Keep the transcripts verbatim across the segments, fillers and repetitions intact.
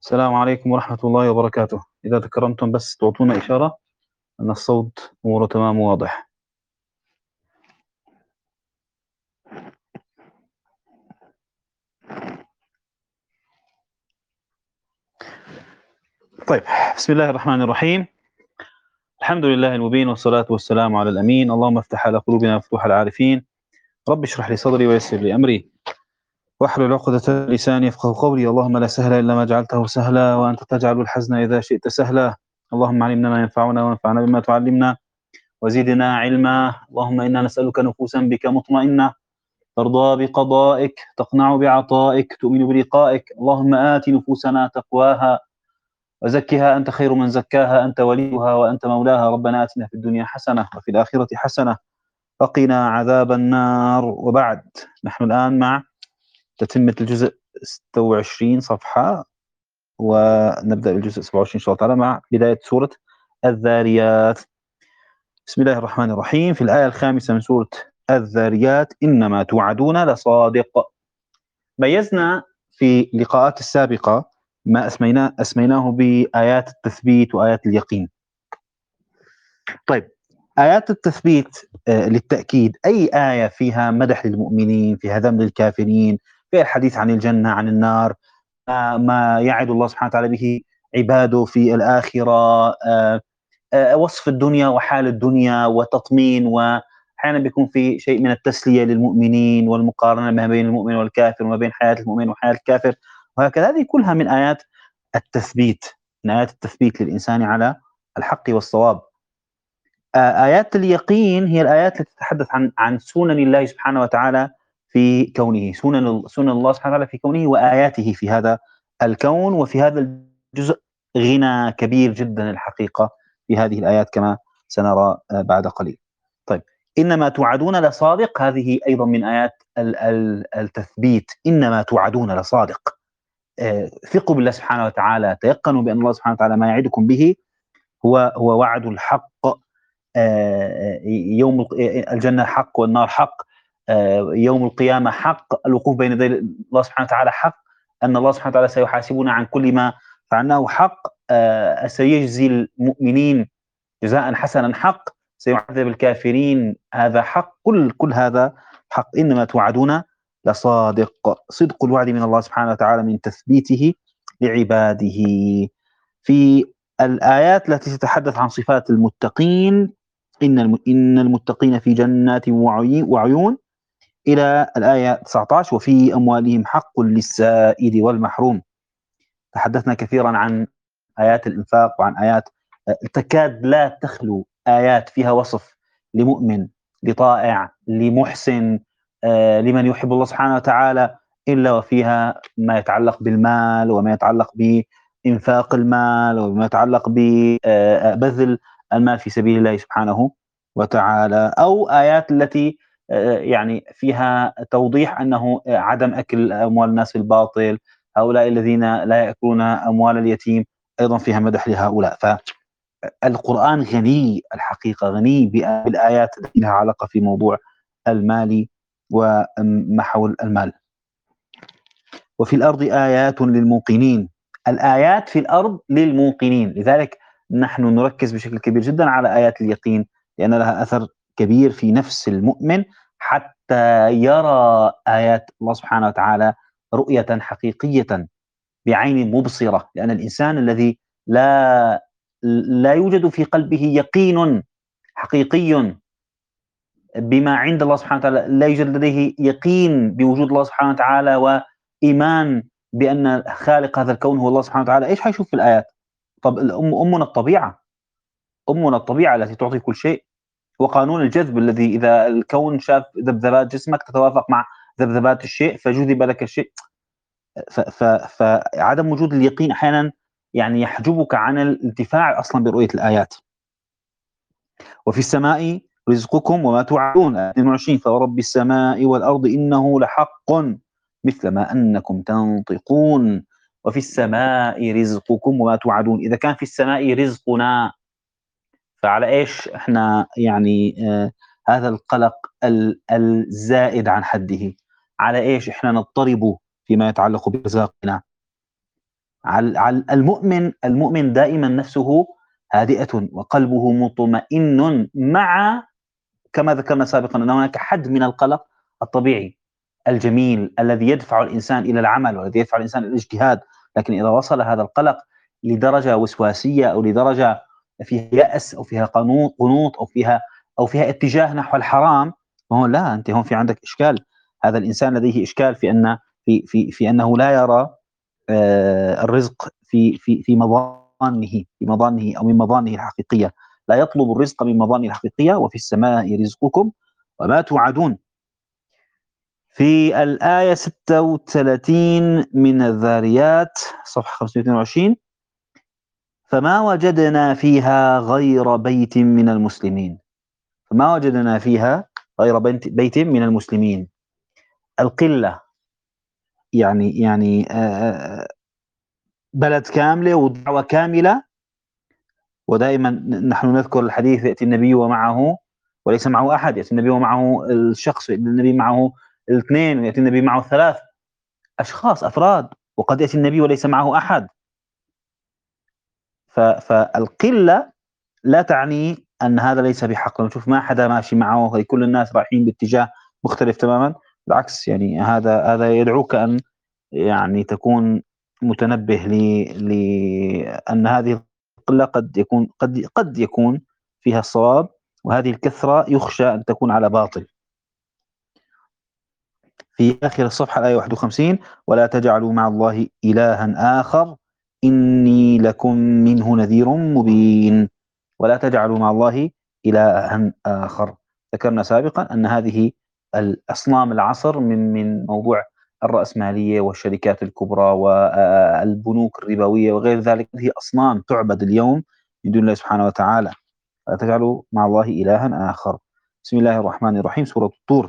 السلام عليكم ورحمة الله وبركاته. إذا تكرمتم بس تعطونا إشارة أن الصوت أموره تمام واضح. طيب، بسم الله الرحمن الرحيم. الحمد لله المبين والصلاة والسلام على الأمين. اللهم افتح على قلوبنا مفتوح العارفين. رب اشرح لي صدري ويسر لي أمري واحلل عقدة لساني يفقهوا قولي. اللهم لا سهل إلا ما جعلته سهلا وأنت تجعل الحزن إذا شئت سهلا. اللهم علمنا ما ينفعنا وانفعنا بما تعلمنا وزدنا علما. اللهم إنا نسألك نفوسا بك مطمئنة ترضى بقضائك تقنع بعطائك تؤمن بلقائك. اللهم آت نفوسنا تقواها وزكها أنت خير من زكاها أنت وليها وأنت مولاها. ربنا آتنا في الدنيا حسنة وفي الآخرة حسنة وقنا عذاب النار. وبعد، نحن الآن مع تتمة الجزء ستة وعشرين صفحة، ونبدأ الجزء سبعة وعشرين إن شاء الله تعالى مع بداية سورة الذاريات. بسم الله الرحمن الرحيم. في الآية الخامسة من سورة الذاريات: إنما توعدون لصادق. ميزنا في اللقاءات السابقة ما أسميناه, أسميناه بآيات التثبيت وآيات اليقين. طيب، آيات التثبيت آه للتأكيد أي آية فيها مدح للمؤمنين، فيها ذم للكافرين، فيها الحديث عن الجنة عن النار، آه ما يعد الله سبحانه وتعالى به عباده في الآخرة، آه آه وصف الدنيا وحال الدنيا وتطمين، وأحيانا بيكون في شيء من التسلية للمؤمنين والمقارنة ما بين المؤمن والكافر وما بين حياة المؤمن وحياة الكافر، وهكذا. هذه كلها من آيات التثبيت، من آيات التثبيت للإنسان على الحق والصواب. آيات اليقين هي الآيات التي تتحدث عن عن سنن الله سبحانه وتعالى في كونه، سنن سنن الله سبحانه وتعالى في كونه وآياته في هذا الكون. وفي هذا الجزء غنى كبير جدا الحقيقة في هذه الآيات كما سنرى بعد قليل. طيب، إنما توعدون لصادق، هذه أيضا من آيات التثبيت. إنما توعدون لصادق، ثقوا بالله سبحانه وتعالى، تيقنوا بأن الله سبحانه وتعالى ما يعدكم به هو هو وعد الحق. يوم الجنة حق والنار حق، يوم القيامة حق، الوقوف بين يدي الله سبحانه وتعالى حق، أن الله سبحانه وتعالى سيحاسبنا عن كل ما فعلناه حق، سيجزي المؤمنين جزاء حسنا حق، سيعذب الكافرين هذا حق، كل كل هذا حق. إنما توعدون لصادق، صدق الوعد من الله سبحانه وتعالى من تثبيته لعباده. في الآيات التي تتحدث عن صفات المتقين: إن إن المتقين في جنات وعيون، إلى الآية تسعة عشر: وفي أموالهم حق للسائل والمحروم. تحدثنا كثيرا عن آيات الإنفاق وعن آيات تكاد لا تخلو آيات فيها وصف لمؤمن، لطائع، لمحسن، آه، لمن يحب الله سبحانه وتعالى، إلا وفيها ما يتعلق بالمال وما يتعلق بإنفاق المال وما يتعلق ببذل المال في سبيل الله سبحانه وتعالى، أو آيات التي آه، يعني فيها توضيح أنه عدم أكل أموال الناس بالباطل، هؤلاء الذين لا يأكلون أموال اليتيم، أيضا فيها مدح لهؤلاء. فالقرآن غني الحقيقة، غني بالآيات التي لها علاقة في موضوع المال وما حول المال. وفي الأرض آيات للموقنين، الآيات في الأرض للموقنين، لذلك نحن نركز بشكل كبير جدا على آيات اليقين، لأن لها أثر كبير في نفس المؤمن حتى يرى آيات الله سبحانه وتعالى رؤية حقيقية بعين مبصرة. لأن الإنسان الذي لا لا يوجد في قلبه يقين حقيقي بما عند الله سبحانه وتعالى، لا يوجد لديه يقين بوجود الله سبحانه وتعالى وإيمان بأن خالق هذا الكون هو الله سبحانه وتعالى، إيش حيشوف في الآيات؟ طب الأم أمنا الطبيعة، أمنا الطبيعة التي تعطي كل شيء، وقانون الجذب الذي إذا الكون شاف ذبذبات جسمك تتوافق مع ذبذبات الشيء فجذب لك الشيء. فعدم وجود اليقين أحيانا يعني يحجبك عن الانتفاع أصلا برؤية الآيات. وفي السماء رزقكم وما توعدون، اثنين وعشرين: فورب السماء والأرض إنه لحق مثل ما أنكم تنطقون. وفي السماء رزقكم وما توعدون، إذا كان في السماء رزقنا فعلى إيش إحنا يعني آه هذا القلق الزائد عن حده؟ على إيش إحنا نضطرب فيما يتعلق برزاقنا؟ عل عل المؤمن المؤمن دائمًا نفسه هادئة وقلبه مطمئن مع كما ذكرنا سابقًا أن هناك حد من القلق الطبيعي الجميل الذي يدفع الإنسان إلى العمل والذي يدفع الإنسان إلى الاجتهاد، لكن إذا وصل هذا القلق لدرجة وسواسية أو لدرجة فيها يأس أو فيها قنوط قنوط أو فيها أو فيها اتجاه نحو الحرام، فهون لا، أنت هون في عندك إشكال. هذا الإنسان لديه إشكال في أن في في في أنه لا يرى آآ الرزق في في في مظانه في مظانه أو من مظانه الحقيقية، لا يطلب الرزق من مظانه الحقيقية، وفي السماء رزقكم وما توعدون. في الآية ستة وثلاثين من الذاريات صفحة خمسمائة واثنين وعشرين: فما وجدنا فيها غير بيت من المسلمين، فما وجدنا فيها غير بنت بيت من المسلمين. القلة يعني يعني آآ بلد كاملة ودعوة كاملة، ودائمًا ن نحن نذكر الحديث: يأتي النبي ومعه وليس معه أحد، يأتي النبي ومعه الشخص، يأتي النبي معه الاثنين، ويأتي النبي معه ثلاث أشخاص أفراد، وقد يأتي النبي وليس معه أحد. ف فالقلة لا تعني أن هذا ليس بحق. لما تشوف ما حدا ماشي معه، هي كل الناس رايحين باتجاه مختلف تمامًا، بالعكس يعني هذا هذا يدعوك أن يعني تكون متنبه ل لأن هذه القلة قد يكون قد قد يكون فيها الصواب، وهذه الكثرة يخشى أن تكون على باطل. في آخر الصفحة الآية واحد وخمسين: ولا تجعلوا مع الله إلها آخر إني لكم منه نذير مبين. ولا تجعلوا مع الله إلها آخر. ذكرنا سابقا أن هذه الأصنام العصر من من موضوع الرأسمالية والشركات الكبرى والبنوك الربوية وغير ذلك، هذه أصنام تعبد اليوم من دون الله سبحانه وتعالى. ولا تجعلوا مع الله إلها آخر. بسم الله الرحمن الرحيم. سورة الطور،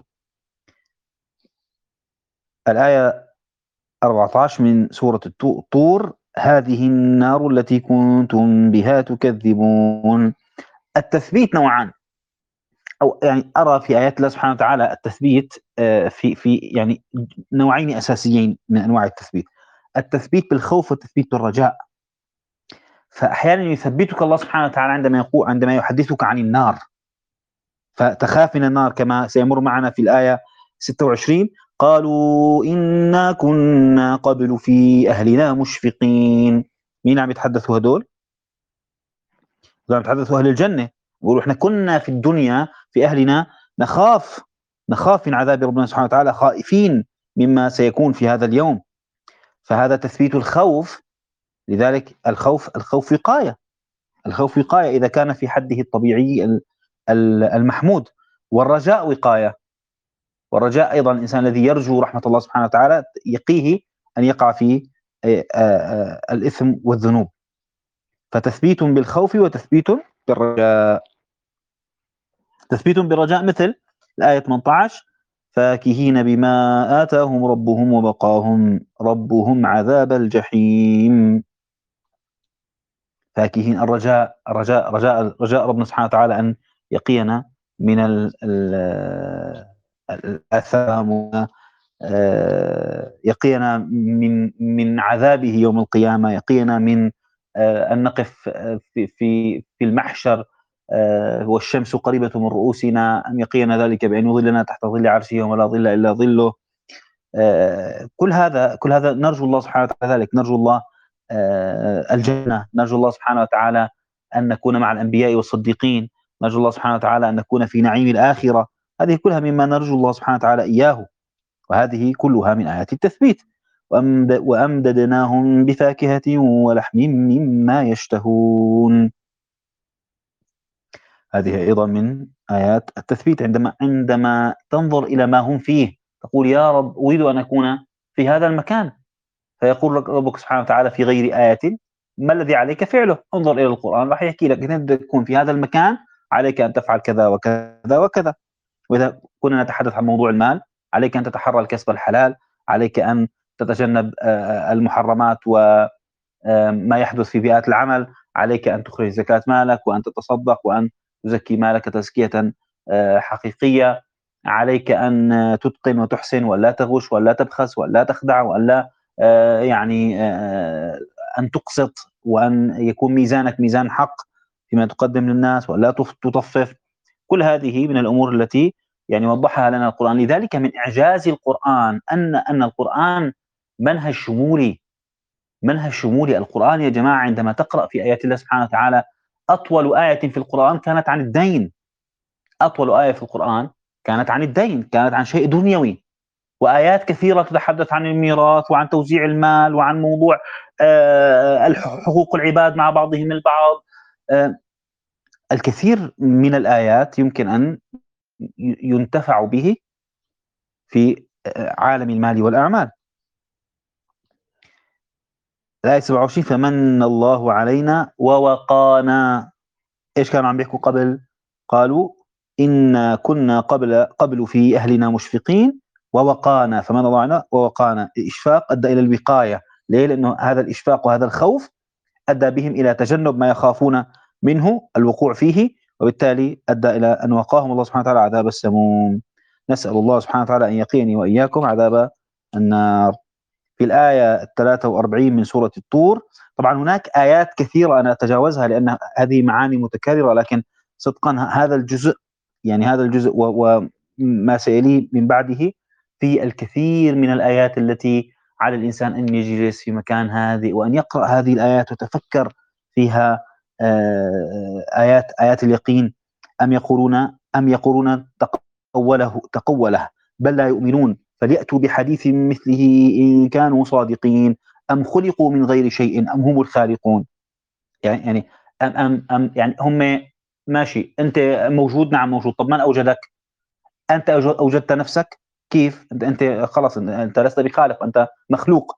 الآية أربعة عشر من سورة الطور: هذه النار التي كنتم بها تكذبون. التثبيت نوعان، أو يعني أرى في آيات الله سبحانه وتعالى التثبيت آآ في في يعني نوعين أساسيين من أنواع التثبيت: التثبيت بالخوف والتثبيت بالرجاء. فأحيانًا يثبتك الله سبحانه وتعالى عندما يقو عندما يحدثك عن النار، فتخاف من النار كما سيمر معنا في الآية ستة وعشرين: قالوا إنا كنا قبل في أهلنا مشفقين. مين عم يتحدثوا هدول؟ عم يتحدثوا أهل الجنة، يقولوا إحنا كنا في الدنيا في أهلنا نخاف نخاف من عذاب ربنا سبحانه وتعالى، خائفين مما سيكون في هذا اليوم. فهذا تثبيت الخوف. لذلك الخوف الخوف وقاية الخوف وقاية إذا كان في حده الطبيعي ال ال المحمود. والرجاء وقاية. والرجاء أيضًا الإنسان الذي يرجو رحمة الله سبحانه وتعالى يقيه أن يقع في آآ آآ الإثم والذنوب. فتثبيت بالخوف وتثبيت بالرجاء. تثبيت بالرجاء مثل الآية ثمانية عشر: فاكهين بما آتاهم ربهم ووقاهم ربهم عذاب الجحيم. فاكهين، الرجاء الرجاء رجاء رجاء ربنا سبحانه وتعالى أن يقينا من ال ال الآثام، آآ يقينا من من عذابه يوم القيامة، يقينا من آآ أن نقف آه، في في في المحشر آآ والشمس قريبة من رؤوسنا، أن يقينا ذلك بأن يظلنا تحت ظل عرشه يوم لا ظل إلا ظله. آآ كل هذا كل هذا نرجو الله سبحانه وتعالى ذلك، نرجو الله آآ الجنة، نرجو الله سبحانه وتعالى أن نكون مع الأنبياء والصديقين، نرجو الله سبحانه وتعالى أن نكون في نعيم الآخرة. هذه كلها مما نرجو الله سبحانه وتعالى إياه، وهذه كلها من آيات التثبيت. وأمد وأمددناهم بفاكهة ولحم مما يشتهون. هذه أيضًا من آيات التثبيت. عندما عندما تنظر إلى ما هم فيه تقول: يا رب أريد أن أكون في هذا المكان. فيقول لك ربك سبحانه وتعالى في غير آية: ما الذي عليك فعله؟ انظر إلى القرآن راح يحكي لك إذا بدك تكون في هذا المكان عليك أن تفعل كذا وكذا وكذا. وإذا كنا نتحدث عن موضوع المال، عليك أن تتحرى الكسب الحلال، عليك أن تتجنب آآ المحرمات و آآ ما يحدث في بيئات العمل، عليك أن تخرج زكاة مالك وأن تتصدق وأن تزكي مالك تزكية آآ حقيقية، عليك أن آه، تتقن وتحسن وأن لا تغش وأن لا تبخس وأن لا تخدع وأن لا آآ يعني آآ أن تقسط وأن يكون ميزانك ميزان حق فيما تقدم للناس ولا تطفف. كل هذه من الأمور التي يعني وضحها لنا القرآن. لذلك من إعجاز القرآن أن أن القرآن منهج شمولي، منهج شمولي. القرآن يا جماعة عندما تقرأ في آيات الله سبحانه وتعالى، أطول آية في القرآن كانت عن الدين، أطول آية في القرآن كانت عن الدين، كانت عن شيء دنيوي. وآيات كثيرة تتحدث عن الميراث وعن توزيع المال وعن موضوع آه، حقوق العباد مع بعضهم البعض. آه، الكثير من الآيات يمكن أن ينتفع به في آه، عالم المال والأعمال. الآية سبعة وعشرين فمن الله علينا ووقانا. إيش كانوا عم بيحكوا قبل؟ قالوا إنا كنا قبل قبل في أهلنا مشفقين ووقانا، فمن الله علينا ووقانا. الإشفاق أدى إلى الوقاية. ليه؟ لأنه هذا الإشفاق وهذا الخوف أدى بهم إلى تجنب ما يخافون منه الوقوع فيه، وبالتالي أدى إلى أن وقاهم الله سبحانه وتعالى عذاب السموم. نسأل الله سبحانه وتعالى أن يقيني وإياكم عذاب النار. في الآية الثلاثة وأربعين من سورة الطور، طبعا هناك آيات كثيرة أنا أتجاوزها لأن هذه معاني متكررة، لكن صدقا هذا الجزء يعني هذا الجزء وما سيليه من بعده في الكثير من الآيات التي على الإنسان أن يجلس في مكان هادئ وأن يقرأ هذه الآيات وتفكر فيها. آيات آيات اليقين. أم يقولون أم يقولون تقوله تقوله بل لا يؤمنون فليأتوا بحديث مثله إن كانوا صادقين أم خلقوا من غير شيء أم هم الخالقون. يعني يعني أم أم أم يعني هم ماشي، أنت موجود، نعم موجود، طب من أوجدك؟ أنت أوجدت نفسك؟ كيف؟ أنت أنت خلاص أنت لست بخالق، أنت مخلوق.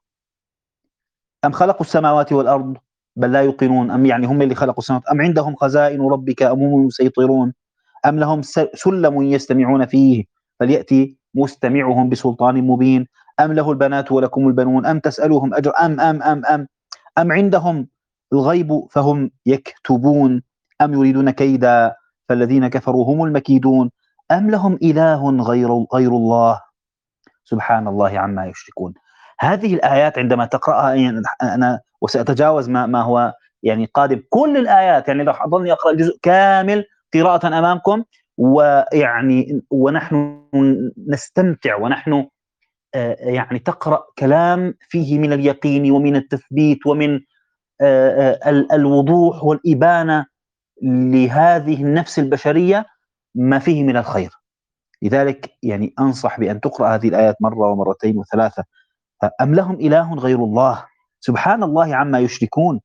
أم خلقوا السماوات والأرض بل لا يوقنون. أم يعني هم اللي خلقوا السماوات. أم عندهم خزائن ربك أم هم المسيطرون أم لهم سلم يستمعون فيه فليأتي مستمعهم بسلطان مبين أم له البنات ولكم البنون أم تسألوهم أجر أم أم أم أم أم عندهم الغيب فهم يكتبون أم يريدون كيدا فالذين كفروا هم المكيدون أم لهم إله غير غير الله سبحان الله عما يشركون. هذه الآيات عندما تقرأها يعني أنا وسأتجاوز ما, ما هو يعني قادم، كل الآيات يعني لو أظني أقرأ الجزء كامل قراءة أمامكم ويعني ونحن نستمتع ونحن آه يعني تقرأ كلام فيه من اليقين ومن التثبيت ومن آه آه الوضوح والإبانة لهذه النفس البشرية ما فيه من الخير. لذلك يعني أنصح بأن تقرأ هذه الآيات مرة ومرتين وثلاثة. أم لهم إله غير الله سبحان الله عما يشركون.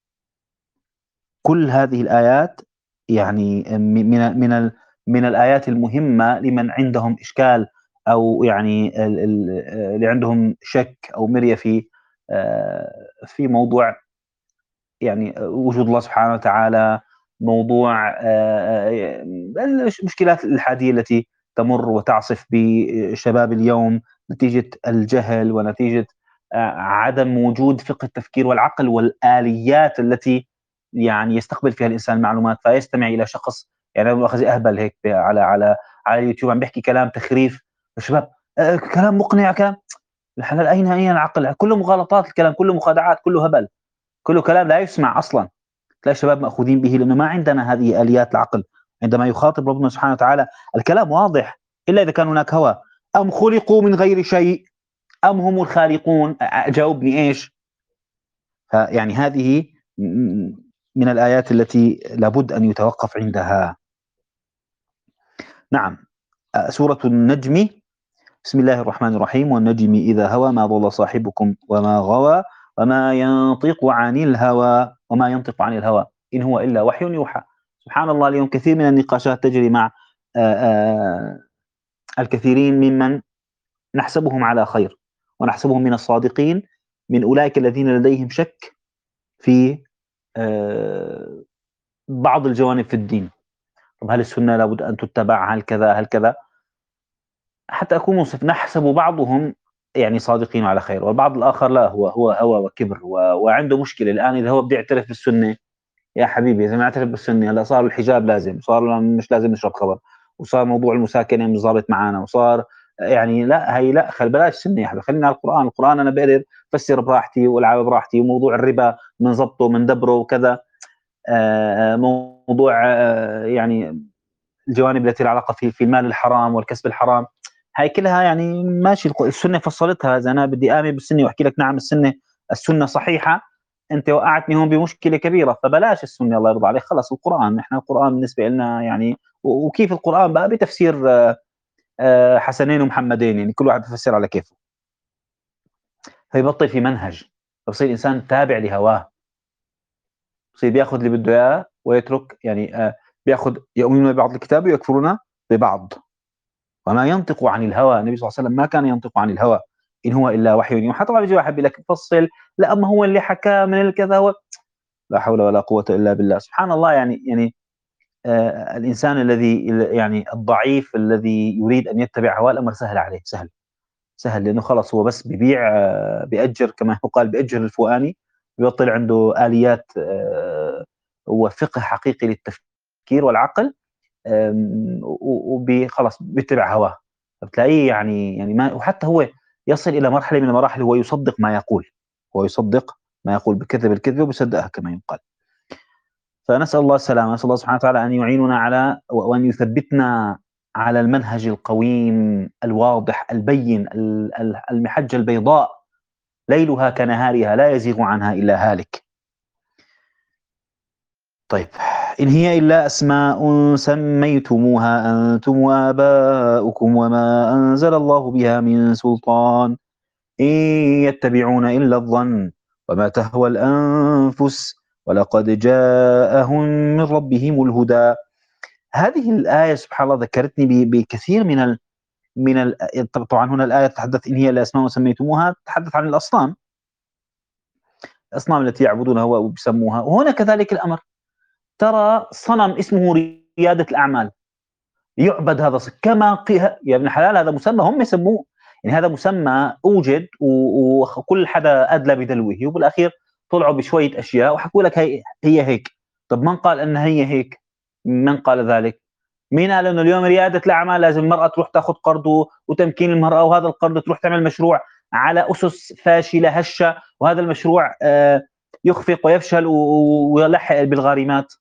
كل هذه الآيات يعني من من من الآيات المهمة لمن عندهم إشكال أو يعني اللي عندهم شك أو مرية في في موضوع يعني وجود الله سبحانه وتعالى، موضوع المشكلات الإلحادية التي تمر وتعصف بشباب اليوم نتيجة الجهل ونتيجة عدم وجود فقه التفكير والعقل والآليات التي يعني يستقبل فيها الإنسان المعلومات، فيستمع إلى شخص يعني مؤاخذة أهبل هيك على على على اليوتيوب عم بيحكي كلام تخريف الشباب، كلام مقنع، كلام الحلال، أين أين العقل؟ كله مغالطات، الكلام كله مخادعات، كله هبل، كله كلام لا يسمع أصلا. تلاقي الشباب مأخوذين به لأنه ما عندنا هذه آليات العقل. عندما يخاطب ربنا سبحانه وتعالى الكلام واضح إلا إذا كان هناك هوى. أم خلقوا من غير شيء أم هم الخالقون. جاوبني إيش؟ يعني هذه من الآيات التي لابد أن يتوقف عندها. نعم. سورة النجم. بسم الله الرحمن الرحيم والنجم إذا هوى ما ضل صاحبكم وما غوى وما ينطق عن الهوى وما ينطق عن الهوى إن هو إلا وحي يوحى. سبحان الله اليوم كثير من النقاشات تجري مع آآ آآ الكثيرين ممن نحسبهم على خير ونحسبهم من الصادقين، من أولئك الذين لديهم شك في آآ بعض الجوانب في الدين. طب هل السنة لابد أن تتبع؟ هل كذا؟ هل كذا؟ حتى أكون منصف، نحسب بعضهم يعني صادقين على خير والبعض الآخر لا، هو هو هوى وكبر و... وعنده مشكلة الآن. إذا هو بده يعترف بالسنة، يا حبيبي إذا ما اعترف بالسنة هلا صار الحجاب لازم، صار مش لازم نشرب خمر، وصار موضوع المساكنة مش ظابط معانا، وصار يعني لأ هي لأ خل بلاش سنة يا حبيبي خلّينا على القرآن، القرآن أنا باقدر أفسّر براحتي والعب براحتي، وموضوع الربا بنضبطه بندبره وكذا، آآ موضوع آه، يعني الجوانب التي لها علاقة في في المال الحرام والكسب الحرام، هاي كلها يعني ماشي الق السنة فصّلتها، إذا أنا بدي آمن بالسنة واحكي لك نعم السنة السنة صحيحة، أنت وقعتني هون بمشكلة كبيرة، فبلاش السنة الله يرضى عليك، خلص القرآن، إحنا القرآن بالنسبة إلنا يعني و وكيف القرآن بقى بتفسير آآ حسنين ومحمدين، يعني كل واحد بيفسّر على كيفه، فيبطل في منهج، فبصير الإنسان تابع لهواه، بصير بياخذ اللي بده إياه ويترك يعني آآ بياخذ يؤمنون ببعض الكتاب ويكفرون ببعض. وما ينطق عن الهوى، النبي صلى الله عليه وسلم ما كان ينطق عن الهوى، إن هو إلا وحي يوحى. طبعًا بييجي واحد بيقول لك فصّل، لأ ما هو اللي حكاه من الكذا و لا حول ولا قوة إلا بالله، سبحان الله يعني يعني آآ الإنسان الذي ال يعني الضعيف الذي يريد أن يتبع هواه الأمر سهل عليه، سهل، سهل لأنه خلاص هو بس بيبيع آه، بيأجر كما يقال بيأجر الفؤاني، بيبطل عنده آليات آآ وفقه حقيقي للتفكير والعقل آمم، و وب خلاص بيتّبع هواه، فبتلاقيه يعني يعني ما وحتى هو يصل إلى مرحلة من المراحل هو يصدّق ما يقول، هو يصدّق ما يقول، بيكذّب الكذبة وبيصدّقها كما يُقال. فنسأل الله السلامة، نسأل الله سبحانه وتعالى أن يعيننا على و وأن يثبّتنا على المنهج القويم الواضح البيّن ال ال المحجة البيضاء ليلها كنهارها لا يزيغ عنها إلا هالك. طيب، إن هي إلا أسماء سميتموها أنتم وآباؤكم وما أنزل الله بها من سلطان إن يتبعون إلا الظن وما تهوى الأنفس ولقد جاءهم من ربهم الهدى. هذه الآية سبحان الله ذكرتني ب بكثير من ال من ال طب طبعًا هنا الآية تتحدث إن هي إلا أسماء سميتموها تتحدث عن الأصنام، الأصنام التي يعبدونها وبيسموها، وهنا كذلك الأمر. ترى صنم اسمه ريادة الأعمال. يُعبد هذا الص كما ق يا ابن الحلال هذا مسمى هم يسموه، يعني هذا مسمى أوجد و وخ كل حدا أدلى بدلوه، وبالأخير طلعوا بشوية أشياء وحكوا لك هي هي هيك، طب من قال إن هي هيك؟ من قال ذلك؟ مين قال إنه اليوم ريادة الأعمال لازم المرأة تروح تاخذ قرض و وتمكين المرأة وهذا القرض تروح تعمل مشروع على أسس فاشلة هشة، وهذا المشروع آآ يخفق ويفشل و و ويلحق بالغارمات؟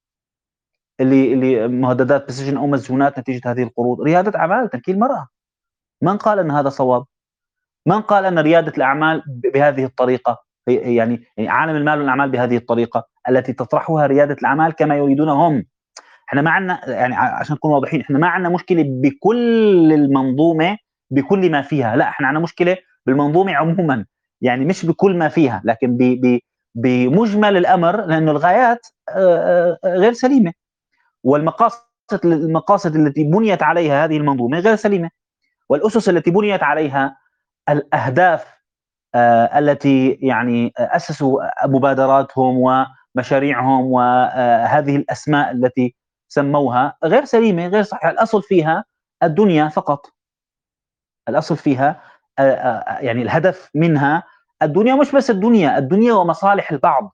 اللي اللي مهددات بالسجن أو مسجونات نتيجة هذه القروض، ريادة أعمال تمكين المرأة، من قال أن هذا صواب؟ من قال أن ريادة الأعمال ب بهذه الطريقة هي يعني يعني عالم المال والأعمال بهذه الطريقة التي تطرحها ريادة الأعمال كما يريدون هم، إحنا ما عندنا يعني ع عشان نكون واضحين، إحنا ما عندنا مشكلة بكل المنظومة بكل ما فيها، لأ إحنا عندنا مشكلة بالمنظومة عمومًا، يعني مش بكل ما فيها، لكن ب ب بمجمل الأمر لأنه الغايات آآ، آآ، غير سليمة. والمقاصد المقاصد التي بُنيت عليها هذه المنظومة غير سليمة، والأسس التي بُنيت عليها الأهداف آآ التي يعني أسسوا مبادراتهم ومشاريعهم وهذه الأسماء التي سموها غير سليمة، غير صحيحة، الأصل فيها الدنيا فقط، الأصل فيها آآ آآ يعني الهدف منها الدنيا، مش بس الدنيا، الدنيا ومصالح البعض.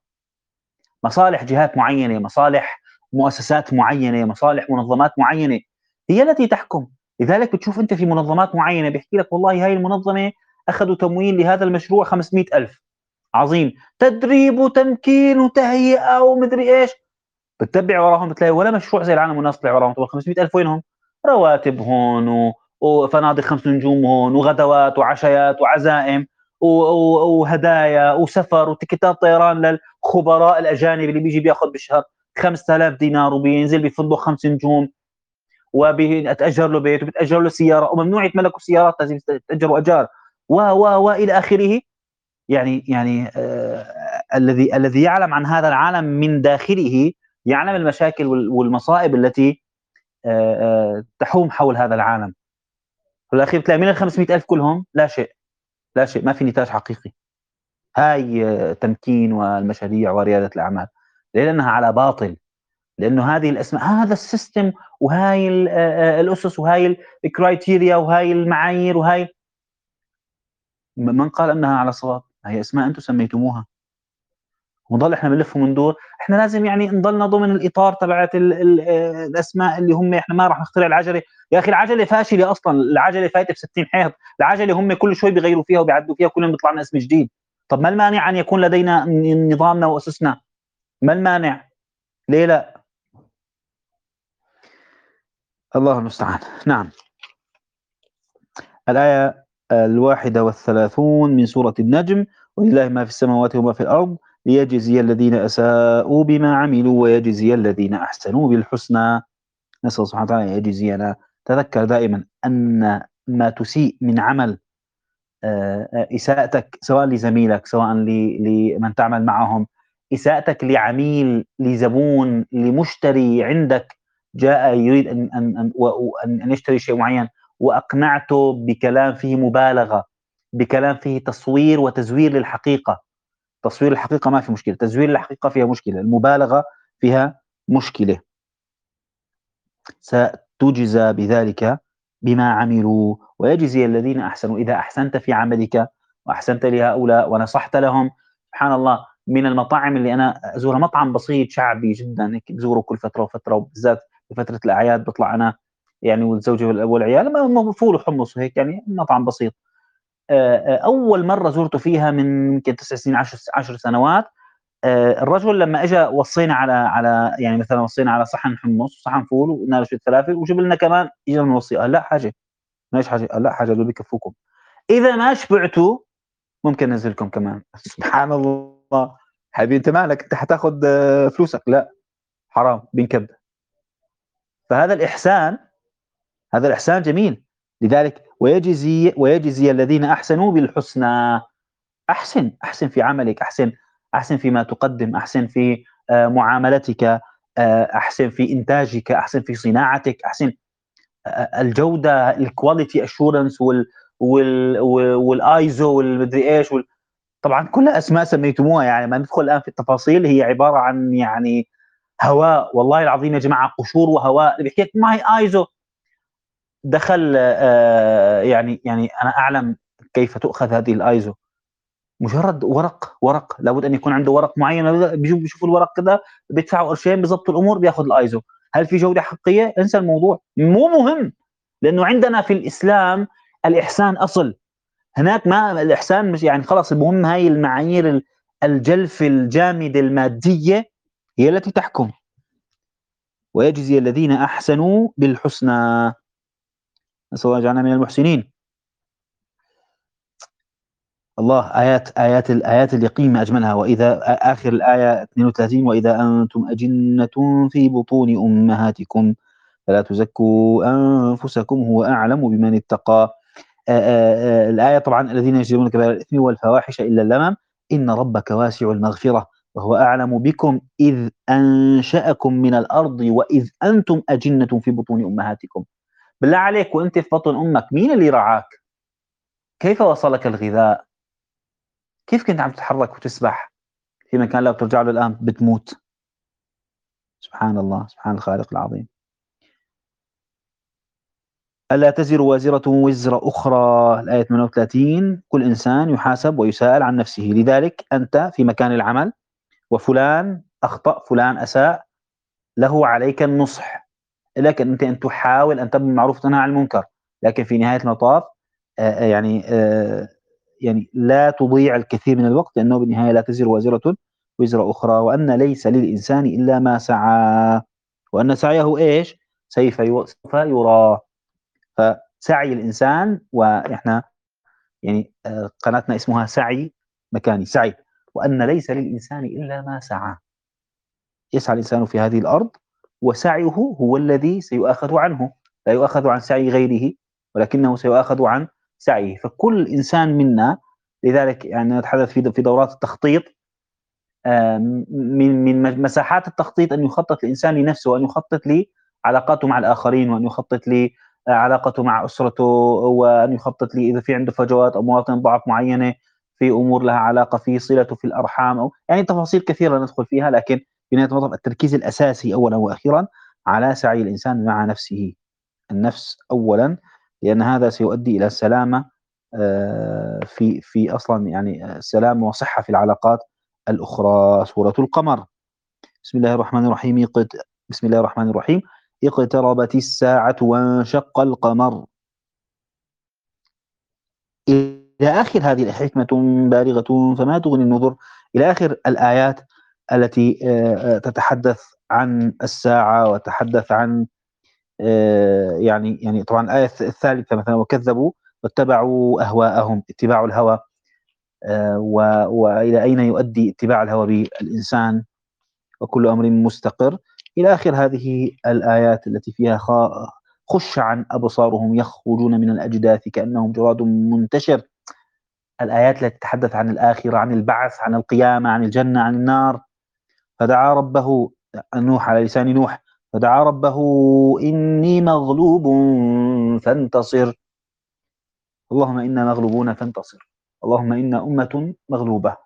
مصالح جهات معينة، مصالح مؤسسات معينة، مصالح منظمات معينة، هي التي تحكم. لذلك بتشوف أنت في منظمات معينة بيحكي لك والله هاي المنظمة أخذوا تمويل لهذا المشروع خمسمئة ألف عظيم، تدريب وتمكين وتهيئة ومدري إيش، بتتبع وراهم بتلاقي ولا مشروع زي العالم والناس طلع وراهم. طب خمسمئة ألف وينهم؟ رواتب هون و وفنادق خمس نجوم هون وغدوات وعشايات وعزائم و و وهدايا وسفر وتيكيتات طيران للخبراء الأجانب اللي بييجي بياخذ بالشهر خمسة آلاف دينار وبينزل بفندق خمس نجوم وبيتأجر له بيت وبتأجر له سيارة وممنوع يتملكوا سيارات لازم يتأجروا أجار و و وإلى آخره. يعني يعني آآ الذي الذي يعلم عن هذا العالم من داخله يعلم المشاكل وال والمصائب التي آآ آآ تحوم حول هذا العالم. في الأخير بتلاقي من ال500 ألف كلهم لا شيء، لا شيء، ما في نتاج حقيقي. هاي آه، تمكين والمشاريع وريادة الأعمال، لأنها على باطل، لأنه هذه الأسماء هذا السيستم وهاي ال آآ الأسس وهاي الcriteria وهاي المعايير وهاي م من قال أنها على صواب؟ هي أسماء أنتم سميتموها. ونضل إحنا بنلف وندور. إحنا لازم يعني نضلنا ضمن الإطار تبعة ال ال آآ الأسماء اللي هم إحنا ما راح نخترع العجلة. يا أخي العجلة فاشلة أصلًا، العجلة فايتة بستين حيط، العجلة هم كل شوي بيغيّروا فيها وبيعدلوا فيها وكل يوم بيطلع لنا اسم جديد. طب ما المانع أن يكون لدينا ن نظامنا وأسسنا؟ ما المانع؟ ليه لأ؟ الله المستعان. نعم. الآية الواحدة والثلاثون من سورة النجم: ولله ما في السماوات وما في الأرض ليجزي الذين أساءوا بما عملوا ويجزي الذين أحسنوا بالحسنى. نسأل الله سبحانه وتعالى أن يجزينا. تذكر دائما أن ما تسيء من عمل، آآ، آآ، إساءتك سواء لزميلك، سواء ل لمن تعمل معهم، إساءتك لعميل، لزبون، لمشتري عندك جاء يريد أن أن أن و وأن أن يشتري شيء معين، وأقنعته بكلام فيه مبالغة، بكلام فيه تصوير وتزوير للحقيقة. تصوير الحقيقة ما في مشكلة، تزوير الحقيقة فيها مشكلة، المبالغة فيها مشكلة. ستجزى بذلك بما عملوا ويجزي الذين أحسنوا. إذا أحسنت في عملك وأحسنت لهؤلاء ونصحت لهم، سبحان الله، من المطاعم اللي أنا أزورها مطعم بسيط شعبي جدًا هيك بازوره كل فترة وفترة، وبالذات بفترة الأعياد باطلع أنا يعني والزوجة وال والعيال م م فول وحمص وهيك يعني مطعم بسيط. آآ، آآ، أول مرة زُرته فيها من يمكن تسع سنين عشر س عشر سنوات. آآ الرجل لمّا إجا وصّينا على على يعني مثلًا وصّينا على صحن حمص وصحن فول وقلنا له شوية فلافل وجيب لنا كمان، إجينا بنوصّيه، قال: "لأ حاجة." "ما ليش حاجة." قال: "لأ حاجة هادول بكفّوكم. إذا ما شبعتوا ممكن أنزّلكم كمان." سبحان الله! حبيبي أنت مالك، أنت حتاخد فلوسك. لأ، حرام بينكب. فهذا الإحسان، هذا الإحسان جميل. لذلك ويجزي ويجزي الذين أحسنوا بالحسنى. أحسن، أحسن في عملك، أحسن، أحسن فيما تقدم، أحسن في آآ معاملتك، آآ أحسن في إنتاجك، أحسن في صناعتك، أحسن أ الجودة الquality assurance وال وال و والISO والمدري إيش وال طبعًا كلها أسماء سميتموها يعني ما ندخل الآن في التفاصيل. هي عبارة عن يعني هواء، والله العظيم يا جماعة قشور وهواء. بيحكي لك ما هي آيزو. دخل آآ يعني يعني أنا أعلم كيف تؤخذ هذه الآيزو. مجرد ورق، ورق لابد أن يكون عنده ورق معين، بيشوف بيشوفوا الورق كده بيدفعوا قرشين بيضبطوا الأمور بياخذ الأيزو. هل في جودة حقيقية؟ انسى الموضوع، مو مهم. لأنه عندنا في الإسلام الإحسان أصل. هناك ما الإحسان مش يعني خلاص، المهم هاي المعايير ال الجلف الجامدة المادية هي التي تحكم. ويجزي الذين أحسنوا بالحسنى. نسأل الله يجعلنا من المحسنين. الله آيات آيات الآيات اليقين ما أجملها. وإذا آ آخر الآية اثنين وثلاثين: "وإذا أنتم أجنة في بطون أمهاتكم فلا تزكوا أنفسكم هو أعلم بمن اتقى." آآ آآ الآية طبعًا: "الذين يجتنبون كبائر الإثم والفواحش إلا اللمم إن ربك واسع المغفرة وهو أعلم بكم إذ أنشأكم من الأرض وإذ أنتم أجنة في بطون أمهاتكم." بالله عليك وأنت في بطن أمك مين اللي رعاك؟ كيف وصلك الغذاء؟ كيف كنت عم تتحرك وتسبح في مكان لو بترجع له الآن بتموت؟ سبحان الله، سبحان الخالق العظيم. ألا تزر وازرة وزر أخرى، الآية ثمانية وثلاثين: كل إنسان يحاسب ويسأل عن نفسه. لذلك أنت في مكان العمل وفلان أخطأ، فلان أساء، له عليك النصح، لك أنت أن تحاول أن تأمر بالمعروف وتنهى عن المنكر. لكن في نهاية المطاف آآ يعني آآ يعني لا تضيع الكثير من الوقت، لأنه بالنهاية لا تزر وازرة وزر أخرى، وأن ليس للإنسان إلا ما سعى، وأن سعيه إيش؟ سيف يو سوف يُرى. فسعي الإنسان، وإحنا يعني آآ قناتنا اسمها سعي مكاني، سعي، وأن ليس للإنسان إلا ما سعى. يسعى الإنسان في هذه الأرض وسعيه هو الذي سيؤاخذ عنه، لا يؤاخذ عن سعي غيره ولكنه سيؤاخذ عن سعيه. فكل إنسان منا، لذلك يعني نتحدث في د في دورات التخطيط. آآ من من م مساحات التخطيط أن يخطط الإنسان لنفسه، وأن يخطط لعلاقاته مع الآخرين، وأن يخطط لعلاقته مع أسرته، وأن يخطط ل إذا في عنده فجوات أو مواطن ضعف معينة في أمور لها علاقة في صلته في الأرحام، أو يعني تفاصيل كثيرة لا ندخل فيها. لكن في نهاية المطاف التركيز الأساسي أولًا وأخيرًا على سعي الإنسان مع نفسه. النفس أولًا، لأن هذا سيؤدي إلى السلامة، آآ في في أصلًا يعني سلامة وصحة في العلاقات الأخرى سورة القمر. بسم الله الرحمن الرحيم اقت... بسم الله الرحمن الرحيم اقتربت الساعة وانشق القمر إلى آخر هذه حكمة بالغة فما تغني النذر، إلى آخر الآيات التي آآ تتحدث عن الساعة وتتحدث عن آآ يعني يعني طبعًا الآية الث الثالثة مثلًا وكذبوا واتبعوا أهواءهم، اتباع الهوى آآ و وإلى أين يؤدي اتباع الهوى بالإنسان، وكل أمر مستقر، إلى آخر هذه الآيات التي فيها خ خُشَّ عن أبصارهم يخرجون من الأجداث كأنهم جراد منتشر. الآيات التي تتحدث عن الآخرة، عن البعث، عن القيامة، عن الجنة، عن النار. فدعا ربه نوح على لسان نوح، فدعا ربه إني مغلوب فانتصر، اللهم إنا مغلوبون فانتصر، اللهم إنا أمة مغلوبة.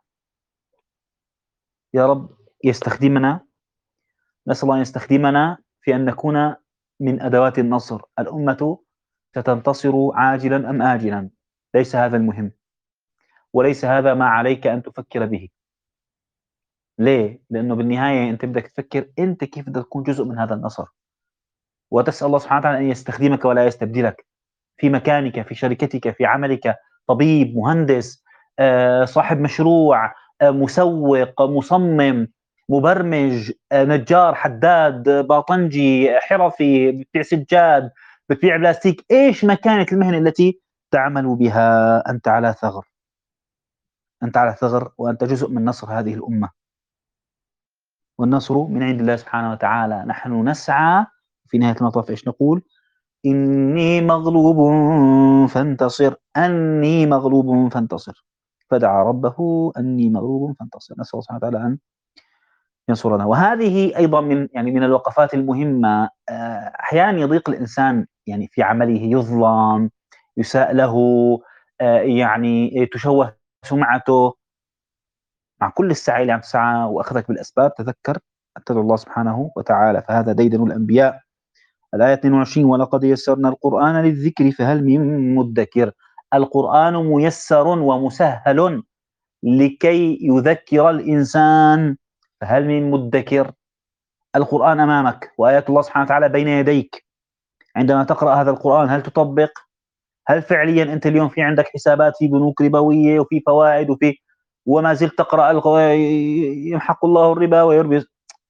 يا رب يستخدمنا، نسأل الله أن يستخدمنا في أن نكون من أدوات النصر. الأمة ستنتصر عاجلا أم آجلا، ليس هذا المهم، وليس هذا ما عليك أن تفكر به. ليه؟ لأنه بالنهاية أنت بدك تفكر أنت كيف بدك تكون جزء من هذا النصر، وتسأل الله سبحانه وتعالى أن يستخدمك ولا يستبدلك في مكانك، في شركتك، في عملك، طبيب، مهندس، آآ، صاحب مشروع، آآ، مسوق، مصمم، مبرمج، آآ، نجار، حداد، باطنجي، حرفي، بتبيع سجاد، بتبيع بلاستيك، إيش ما كانت المهنة التي تعمل بها أنت على ثغر، أنت على ثغر وأنت جزء من نصر هذه الأمة. والنصر من عند الله سبحانه وتعالى، نحن نسعى في نهاية المطاف إيش نقول؟ إني مغلوب فانتصر، أني مغلوب فانتصر، فدعا ربه أني مغلوب فانتصر. نسأل الله سبحانه وتعالى أن ينصرنا. وهذه أيضا من يعني من الوقفات المهمة. آه، أحيانا يضيق الإنسان يعني في عمله، يظلم، يساء له، آه، يعني تشوه سمعته. مع كل السعي اللي عم تسعى وأخذك بالأسباب، تذكر أن تدعو الله سبحانه وتعالى، فهذا ديدن الأنبياء. الآية اثنين وعشرين ولقد يسرنا القرآن للذكر فهل من مدكر. القرآن ميسر ومسهل لكي يذكر الإنسان، فهل من مدكر. القرآن أمامك وآيات الله سبحانه وتعالى بين يديك، عندما تقرأ هذا القرآن هل تطبق؟ هل فعليا أنت اليوم في عندك حسابات في بنوك ربوية وفي فوائد وفي وما زلت تقرأ يمحق الله الربا ويربي؟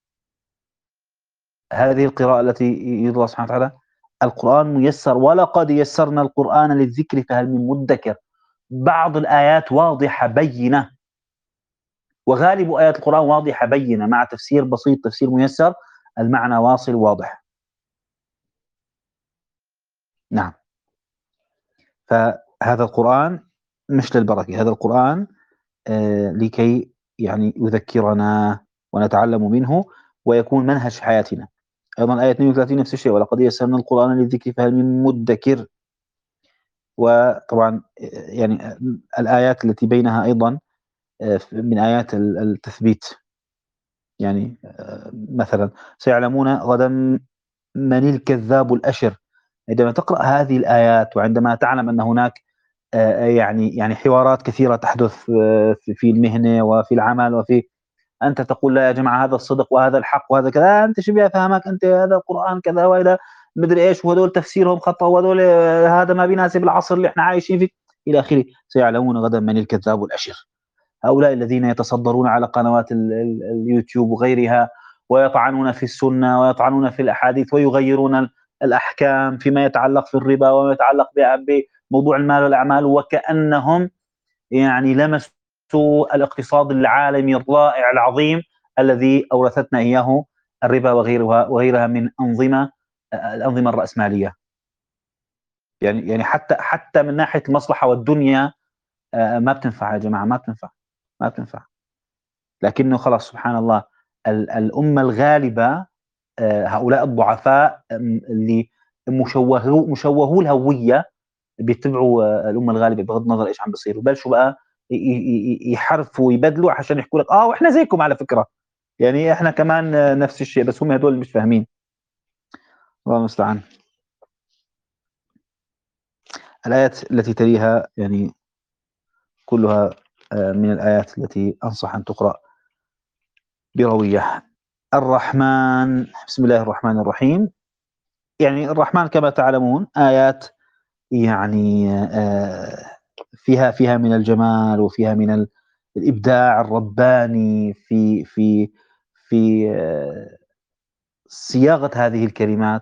هذه القراءة التي يريد الله سبحانه وتعالى. القرآن ميسر، ولقد يسرنا القرآن للذكر فهل من مدكر. بعض الآيات واضحة بينة، وغالب آيات القرآن واضحة بينة مع تفسير بسيط، تفسير ميسر، المعنى واصل واضح. نعم، فهذا القرآن مش للبركة، هذا القرآن آآ لكي يعني يذكرنا ونتعلم منه ويكون منهج حياتنا. أيضًا الآية اثنين وثلاثين نفس الشيء، ولقد يسرنا القرآن للذكر فهل من مدكر. وطبعًا آآ يعني الآيات التي بينها أيضًا آآ ف من آيات ال التثبيت. يعني آآ مثلًا سيعلمون غدًا من الكذاب الأشر. عندما تقرأ هذه الآيات وعندما تعلم أن هناك آآ يعني يعني حوارات كثيرة تحدث آه، في في المهنة وفي العمل وفي أنت تقول لا يا جماعة هذا الصدق وهذا الحق وهذا كذا، أنت شو بيفهمك أنت، هذا القرآن كذا وهذا مدري إيش، وهذول تفسيرهم خطأ، وهذول هذا ما بيناسب العصر اللي إحنا عايشين فيه إلى آخره. سيعلمون غدًا من الكذاب الأشر. هؤلاء الذين يتصدرون على قنوات ال ال اليوتيوب وغيرها ويطعنون في السنة ويطعنون في الأحاديث ويغيرون ال الأحكام فيما يتعلق في الربا وما يتعلق ب بموضوع المال والأعمال، وكأنهم يعني لمسوا الاقتصاد العالمي الرائع العظيم الذي أورثتنا إياه الربا وغيرها وغيرها من أنظمة الأنظمة الرأسمالية. يعني يعني حتى حتى من ناحية المصلحة والدنيا آآ ما بتنفع يا جماعة، ما بتنفع، ما بتنفع. لكنه خلاص سبحان الله ال الأمة الغالبة، آآ هؤلاء الضعفاء م اللي مشوهو مشوهو الهوية بيتبعوا آه، الأمة الغالبة بغض النظر إيش عم بيصير، وبلشوا بقى ي ي ي يحرفوا ويبدلوا عشان يحكوا لك آه وإحنا زيكم على فكرة، يعني إحنا كمان آه، نفس الشيء، بس هم هدول اللي مش فاهمين. الله المستعان. الآيات التي تليها يعني كلها آآ من الآيات التي أنصح أن تُقرأ بروية. الرحمن، بسم الله الرحمن الرحيم. يعني الرحمن كما تعلمون آيات يعني آآ فيها فيها من الجمال وفيها من ال الإبداع الرباني في في في آه، صياغة هذه الكلمات،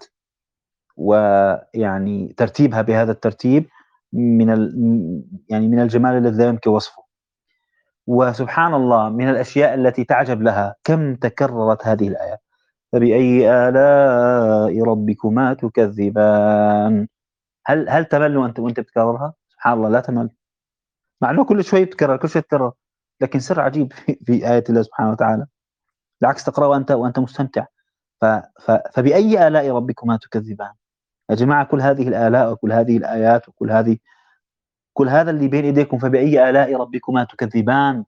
ويعني ترتيبها بهذا الترتيب من ال م يعني من الجمال الذي لا يمكن وصفه. وسبحان الله من الأشياء التي تعجب لها كم تكررت هذه الآيات. فبأي آلاء ربكما تكذبان. هل هل تمل وأنت وأنت بتكررها؟ سبحان الله لا تمل، مع إنه كل شوي بتكرر، كل شوي بتكرر، لكن سر عجيب في في آية الله سبحانه وتعالى. بالعكس تقرأ وأنت وأنت مستمتع. ف ف فبأي آلاء ربكما تكذبان. يا جماعة كل هذه الآلاء وكل هذه الآيات وكل هذه كل هذا اللي بين إيديكم فبأي آلاء ربكما تكذبان.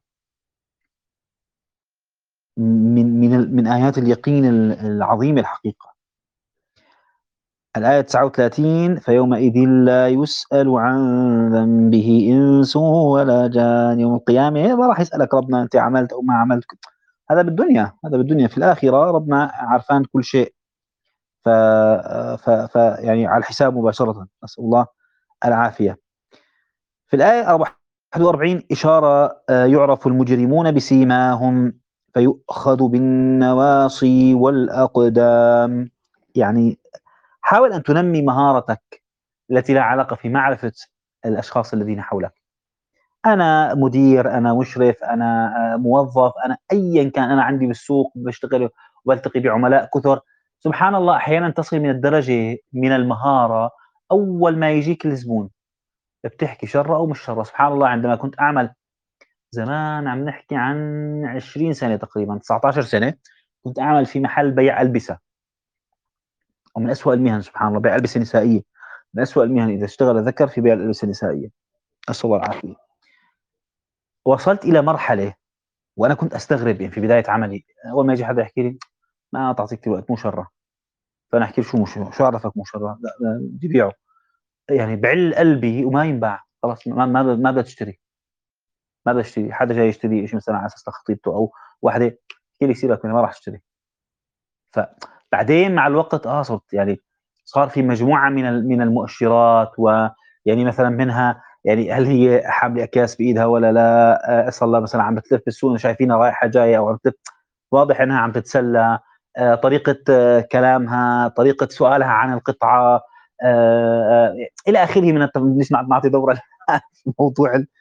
من من ال من آيات اليقين ال العظيم الحقيقة. الآية تسعة وثلاثين فيومئذ لا يسأل عن ذنبه إنس ولا جان يوم القيامة ما راح يسألك ربنا أنت عملت أو ما عملت. هذا بالدنيا، هذا بالدنيا، في الآخرة ربنا عرفان كل شيء. ف ف ف يعني على الحساب مباشرةً، نسأل الله العافية. في الآية واحد وأربعين إشارة آآ يُعرف المجرمون بسيماهم فيؤخذ بالنواصي والأقدام. يعني حاول أن تنمي مهارتك التي لها علاقة في معرفة الأشخاص الذين حولك. أنا مدير، أنا مشرف، أنا آآ موظف، أنا أيًا كان، أنا عندي بالسوق باشتغل وبالتقي بعملاء كثر. سبحان الله أحيانًا تصل من الدرجة من المهارة أول ما يجيك الزبون بتحكي شَرّه أو مش شَرّه. سبحان الله عندما كنت أعمل زمان عم نحكي عن عشرين سنة تقريبًا، تسعة عشر سنة، كنت أعمل في محل بيع ألبسة، ومن أسوأ المهن سبحان الله بيع ألبسة نسائية، من أسوأ المهن إذا اشتغل ذكر في بيع الألبسة النسائية، نسأل الله العافية. وصلت إلى مرحلة وأنا كنت أستغرب يعني في بداية عملي، أول ما ييجي حدا يحكي لي: "ما تعطيك وقت مو شرّة." فأنا أحكي له: "شو مو شو شو عرفك مو شرّة؟" "لأ ب بدي بيعه." يعني بِعِل قلبي وما ينباع، خلاص ما ما ب ما بدها تشتري، ما بدها تشتري، حدا جاي يشتري إشي مثلًا على أساس لخطيبته أو واحدة، باحكي لي: "سيبك منها ما راح اشتري." فبعدين مع الوقت آه صرت يعني صار في مجموعة من ال من المؤشرات، ويعني مثلًا منها يعني هل هي حاملة أكياس بإيدها والّا لا، آآ صار لها مثلًا عم بتلف بالسوق شايفينها رايحة جاية أو عم تلف، واضح إنها عم تتسلى. آآ طريقة آه، كلامها، طريقة سؤالها عن القطعة، آآ إلى آخره من الت بديش نع نعطي دورة في موضوع ال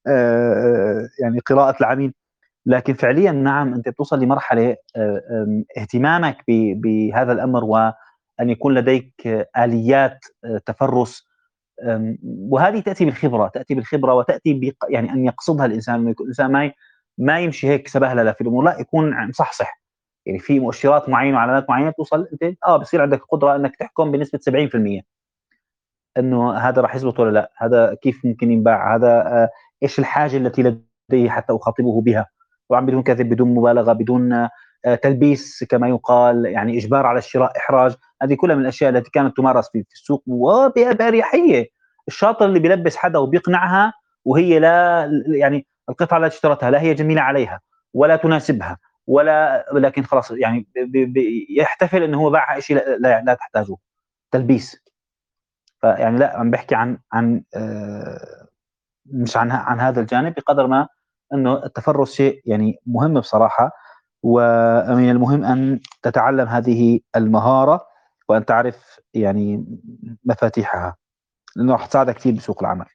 آآ يعني قراءة العميل. لكن فعليًا نعم، أنت بتوصل لمرحلة آآ آمم اهتمامك ب بهذا الأمر وأن يكون لديك آه، آليات آآ تفرُّس. آمم وهذه تأتي بالخبرة، تأتي بالخبرة وتأتي بق يعني أن يقصدها الإنسان، إنه يكون الإنسان ما ي ما يمشي هيك سبهللة في الأمور، لأ يكون ع مصحصح. يعني في مؤشرات معينة وعلامات معينة توصل أنت آه بصير عندك القدرة إنك تحكم بنسبة سبعين بالمئة. إنه هذا راح يزبط والّا لأ، هذا كيف ممكن ينباع، هذا آآ إيش الحاجة التي لديه حتى أخاطبه بها. طبعًا بدون كذب، بدون مبالغة، بدون آآ تلبيس كما يُقال، يعني إجبار على الشراء، إحراج. هذه كلها من الأشياء التي كانت تمارس في في السوق وب بأريحية. الشاطر اللي بيلبّس حدا وبيقنعها وهي لا ل يعني القطعة التي اشترتها لا هي جميلة عليها ولا تناسبها ولا، لكن خلاص يعني ب ب ب يحتفل إنه هو باعها إشي لا لا لا تحتاجه، تلبيس. فيعني لأ، عم باحكي عن عن آآ مش عن ه عن هذا الجانب بقدر ما إنه التفرُّس شيء يعني مهم بصراحة. ومن المهم أن تتعلم هذه المهارة وأن تعرف يعني مفاتيحها، لأنه راح تساعدك كتير بسوق العمل.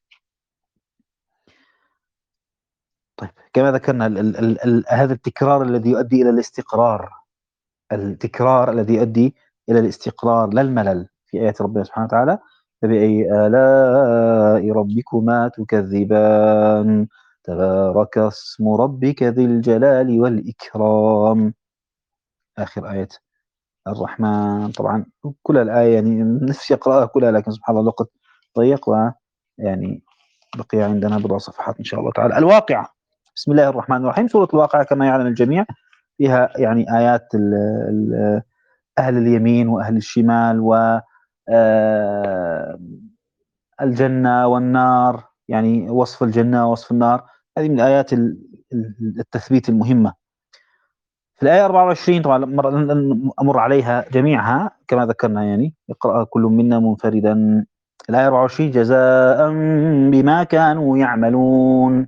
طيب كما ذكرنا ال ال ال ال هذا التكرار الذي يؤدي إلى الاستقرار، التكرار الذي يؤدي إلى الاستقرار لا الملل في آيات ربنا سبحانه وتعالى. فبأي آلاء ربكما تكذبان تبارك اسم ربك ذي الجلال والإكرام. آخر آية الرحمن. طبعًا كل الآية يعني نفسي أقرأها كلها لكن سبحان الله الوقت ضيق، ويعني بقي عندنا بضع صفحات إن شاء الله تعالى. الواقعة. بسم الله الرحمن الرحيم. سورة الواقعة كما يعلم الجميع فيها يعني آيات ال ال أهل اليمين وأهل الشمال و آآ الجنة والنار، يعني وصف الجنة ووصف النار. هذه من الآيات ال ال التثبيت المهمة. في الآية أربعة وعشرين طبعًا مر لن أمُر عليها جميعها كما ذكرنا يعني، يقرأها كل منا منفردًا. الآية أربعة وعشرين جزاء بما كانوا يعملون.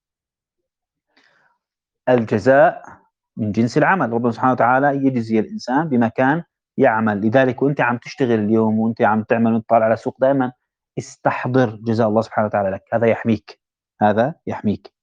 الجزاء من جنس العمل، ربنا سبحانه وتعالى يجزي الإنسان بما كان يعمل، لذلك وأنت عم تشتغل اليوم وأنت عم تعمل وأنت طالع على السوق دائمًا استحضر جزاء الله سبحانه وتعالى لك، هذا يحميك، هذا يحميك.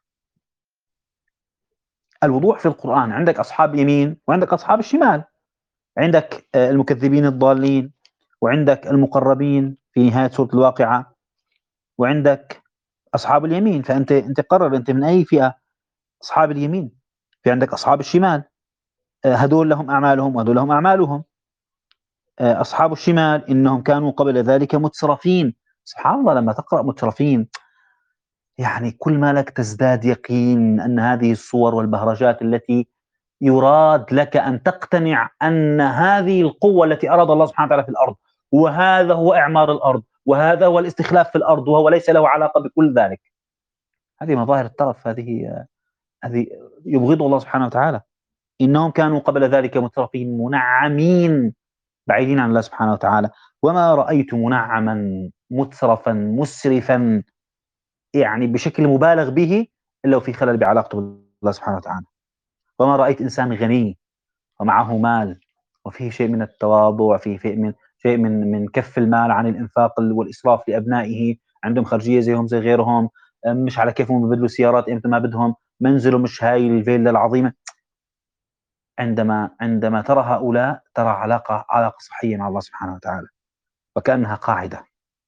الوضوح في القرآن، عندك أصحاب اليمين وعندك أصحاب الشمال، عندك آآ المكذبين الضالين، وعندك المقربين في نهاية سورة الواقعة، وعندك أصحاب اليمين، فأنت أنت قرر أنت من أي فئة، أصحاب اليمين، في عندك أصحاب الشمال، آآ هدول لهم أعمالهم وهدول لهم أعمالهم. آآ أصحاب الشمال إنهم كانوا قبل ذلك مترفين، سبحان الله لمّا تقرأ مترفين، يعني كل ما لك تزداد يقين أن هذه الصور والبهرجات التي يراد لك أن تقتنع أن هذه القوة التي أراد الله سبحانه وتعالى في الأرض، وهذا هو إعمار الأرض، وهذا هو الاستخلاف في الأرض، وهو ليس له علاقة بكل ذلك. هذه مظاهر الترف، هذه هذه يبغضها الله سبحانه وتعالى. إنهم كانوا قبل ذلك مترفين منعمين بعيدين عن الله سبحانه وتعالى، وما رأيت منعما مترفا مسرفا يعني بشكل مبالغ به إلا وفي خلل بعلاقته بالله سبحانه وتعالى. وما رأيت إنسان غني ومعه مال وفيه شيء من التواضع، وفيه شيء من شيء من من كف المال عن الإنفاق والإسراف لأبنائه، عندهم خرجية زيهم زي غيرهم، مش على كيفهم ببدلوا سيارات إمتى ما بدهم، منزله مش هاي الفيلا العظيمة. عندما عندما ترى هؤلاء ترى علاقة علاقة صحية مع الله سبحانه وتعالى، وكأنها قاعدة.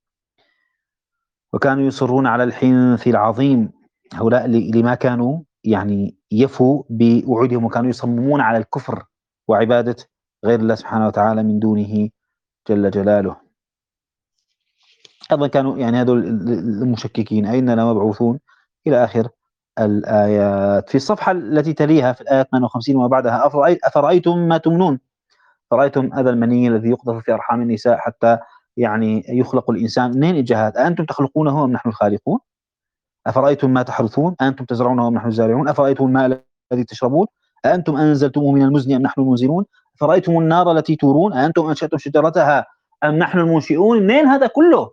وكانوا يصرون على الحنث العظيم، هؤلاء اللي ما كانوا يعني يفوا بوعودهم، وكانوا يصممون على الكفر وعبادة غير الله سبحانه وتعالى من دونه جل جلاله. أيضا كانوا يعني هذول المشككين أئنا لمبعوثون إلى آخر الآيات. في الصفحة التي تليها في الآية ثمانية وخمسين وما بعدها أفرأي أفرأيتم ما تمنون، فرأيتم هذا المني الذي يقذف في أرحام النساء حتى يعني يخلق الإنسان، منين إجا هذا؟ أأنتم تخلقونه أم نحن الخالقون؟ أفرأيتم ما تحرثون أأنتم تزرعونه أم نحن الزارعون؟ أفرأيتم الماء الذي تشربون أأنتم أنزلتموه من المزن أم نحن المنزلون؟ أفرأيتم النار التي تورون أأنتم أنشأتم شجرتها أم نحن المنشئون؟ منين هذا كله؟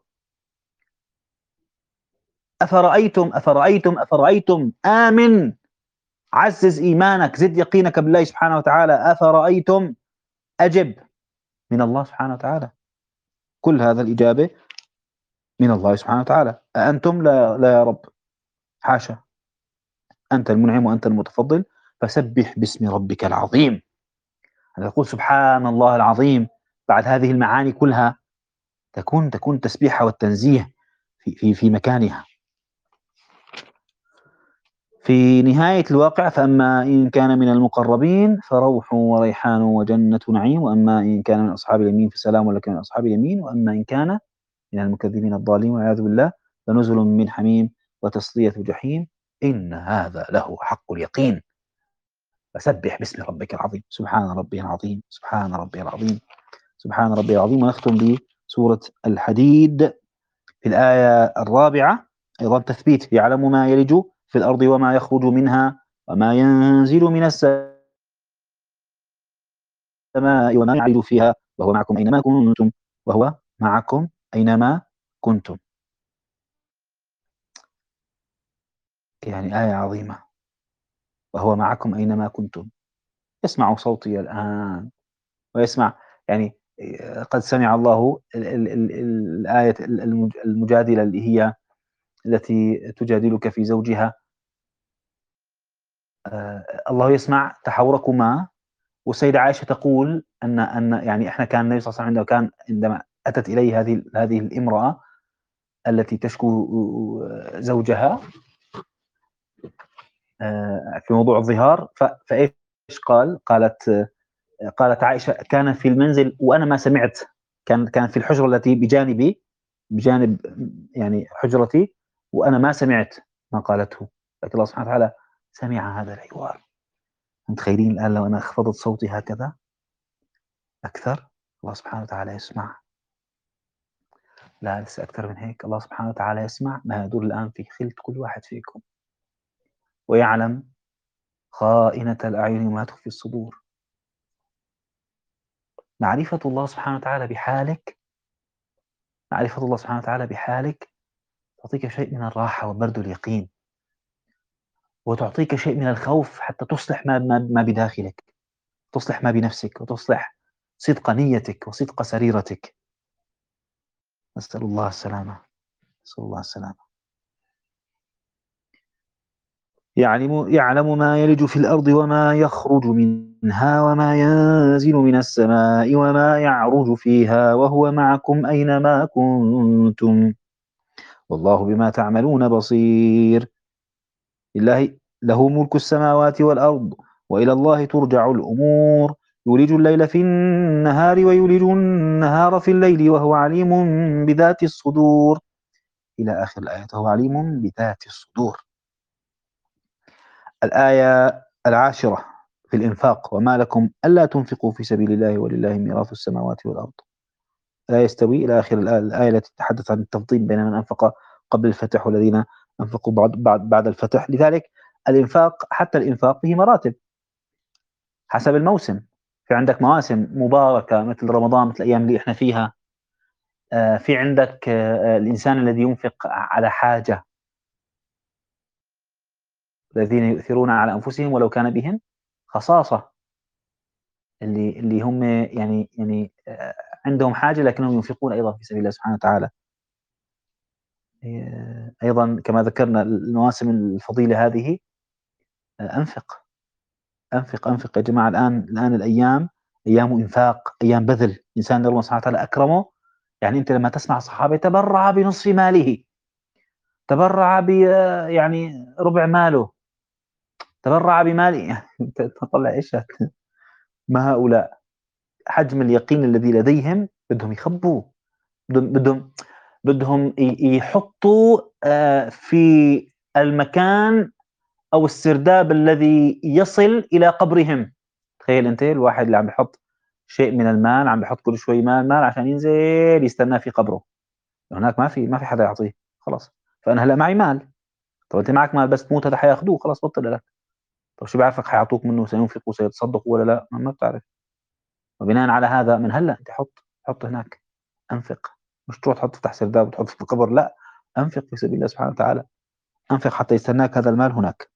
أفرأيتم أفرأيتم أفرأيتم آمن، عزز إيمانك، زد يقينك بالله سبحانه وتعالى. أفرأيتم، أجب من الله سبحانه وتعالى، كل هذا الإجابة من الله سبحانه وتعالى. أأنتم؟ لا, لا يا رب، حاشا، أنت المنعم وأنت المتفضل، فسبح باسم ربك العظيم. أنا أقول سبحان الله العظيم بعد هذه المعاني كلها، تكون تكون التسبيح والتنزيه في في في مكانها. في نهاية الواقع فأما إن كان من المقربين فروح وريحان وجنة نعيم، وأما إن كان من أصحاب اليمين فسلام لك من أصحاب اليمين، وأما إن كان من المكذبين الضالين والعياذ بالله فنزل من حميم وتصلية جحيم، إن هذا له حق اليقين. فسبح باسم ربك العظيم، سبحان ربي العظيم، سبحان ربي العظيم، سبحان ربي العظيم. ونختم بسورة الحديد في الآية الرابعة، أيضا تثبيت: يعلم ما يلج في الأرض وما يخرج منها وما ينزل من السماء وما يعرج فيها وهو معكم أينما كنتم وهو معكم أينما كنتم. يعني آية عظيمة، وهو معكم أينما كنتم، يسمع صوتي الآن ويسمع يعني قد سمع الله ال ال ال الآية المجادلة اللي هي التي تجادلك في زوجها، آه الله يسمع تحاوركما. والسيدة عائشة تقول أن أن يعني إحنا كان النبي صلى الله عليه وسلم عندما كان عندما أتت إليه هذه هذه الامرأة التي تشكو زوجها آه في موضوع الظهار، فإيش قال؟ قالت قالت عائشة: كان في المنزل وأنا ما سمعت، كان كان في الحجرة التي بجانبي، بجانب يعني حجرتي، وأنا ما سمعت ما قالته، لكن الله سبحانه وتعالى سمع هذا الحوار. متخيلين الآن لو أنا خفضت صوتي هكذا أكثر، الله سبحانه وتعالى يسمع. لا لسه أكثر من هيك، الله سبحانه وتعالى يسمع ما يدور الآن في خلة كل واحد فيكم، ويعلم خائنة الأعين وما تخفي الصدور. معرفة الله سبحانه وتعالى بحالك معرفة الله سبحانه وتعالى بحالك تعطيك شيء من الراحة وبرد اليقين، وتعطيك شيء من الخوف حتى تصلح ما ما ما بداخلك، تصلح ما بنفسك، وتصلح صدق نيتك وصدق سريرتك. نسأل الله السلامة، نسأل الله السلامة. يعلم يعلم ما يلج في الأرض وما يخرج منها وما ينزل من السماء وما يعرج فيها وهو معكم أينما كنتم والله بما تعملون بصير. لله له ملك السماوات والأرض وإلى الله ترجع الأمور. يولج الليل في النهار ويولج النهار في الليل وهو عليم بذات الصدور، إلى آخر الآية. وهو عليم بذات الصدور. الآية العاشرة في الإنفاق: وما لكم ألا تنفقوا في سبيل الله ولله ميراث السماوات والأرض. لا يستوي إلى آخر الآية, الآية التي تتحدث عن التفضيل بين من أنفق قبل الفتح والذين أنفقوا بعد, بعد, بعد الفتح. لذلك الإنفاق، حتى الإنفاق فيه مراتب حسب الموسم. في عندك مواسم مباركة مثل رمضان، مثل الأيام اللي إحنا فيها. آه، في عندك آه، الإنسان الذي ينفق على حاجة، الذين يؤثرون على أنفسهم ولو كان بهم خصاصة، اللي اللي هم يعني يعني آه، عندهم حاجة لكنهم ينفقون أيضا في سبيل الله سبحانه وتعالى. آه، أيضا كما ذكرنا المواسم الفضيلة هذه. آه، أنفق أنفق أنفق يا جماعة. الآن الآن الأيام أيام إنفاق، أيام بذل. إنسان الله سبحانه وتعالى أكرمه. يعني أنت لما تسمع الصحابة تبرع بنصف ماله، تبرع ب يعني ربع ماله، تبرع بماله. يعني أنت تطلع إيش ما هؤلاء حجم اليقين الذي لديهم. بدهم يخبوا، بدهم بدهم بدهم ي يحطّوا آآ في المكان أو السرداب الذي يصل إلى قبرهم. تخيّل أنت الواحد اللي عم بيحط شيء من المال، عم بيحط كل شوي مال، مال عشان ينزل يستناه في قبره. هناك ما في ما في حدا يعطيه، خلاص. فأنا هلأ معي مال. طَب أنت معك مال بس تموت هذا حياخدوه، خلاص بطل إلك. طَب شو بيعرفك حيعطوك منه سينفقوا سيتصدقوا والّا لأ؟ ما ما بتعرف. وبناءً على هذا من هلأ أنت حُط، حُط هناك، أنفق. مش تروح تحط تحت سرداب وتحط في القبر، لأ. أنفق في سبيل الله سبحانه وتعالى. أنفق حتى يستناك هذا المال هناك.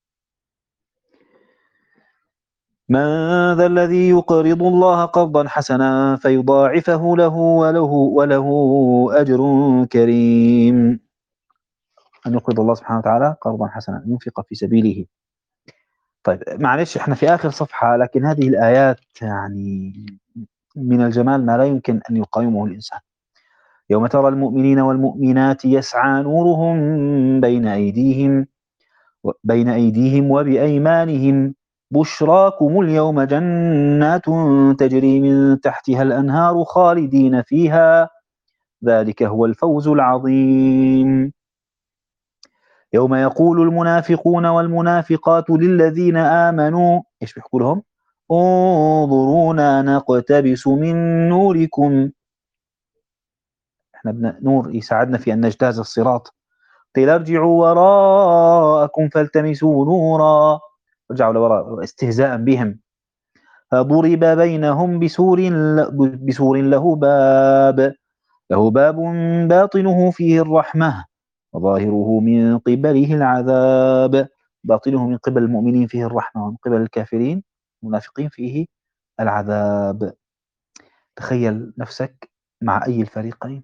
من ذا الذي يقرض الله قرضا حسنا فيضاعفه له وله وله أجر كريم. أن يقرض الله سبحانه وتعالى قرضا حسنا، ينفق في سبيله. طيب معلش إحنا في آخر صفحة، لكن هذه الآيات يعني من الجمال ما لا يمكن أن يقاومه الإنسان. يوم ترى المؤمنين والمؤمنات يسعى نورهم بين أيديهم بين أيديهم وبأيمانهم بشراكم اليوم جنات تجري من تحتها الأنهار خالدين فيها ذلك هو الفوز العظيم. يوم يقول المنافقون والمنافقات للذين آمنوا إيش بيحكوا لهم؟ انظرونا نقتبس من نوركم. احنا بدنا نور يساعدنا في أن نجتاز الصراط. قيل ارجعوا وراءكم فالتمسوا نورا. رجعوا لوراء استهزاء بهم. فضرب بينهم بسور بسور له باب له باب باطنه فيه الرحمة وظاهره من قبله العذاب. باطنه من قبل المؤمنين فيه الرحمة، ومن قبل الكافرين المنافقين فيه العذاب. تخيل نفسك مع أي الفريقين.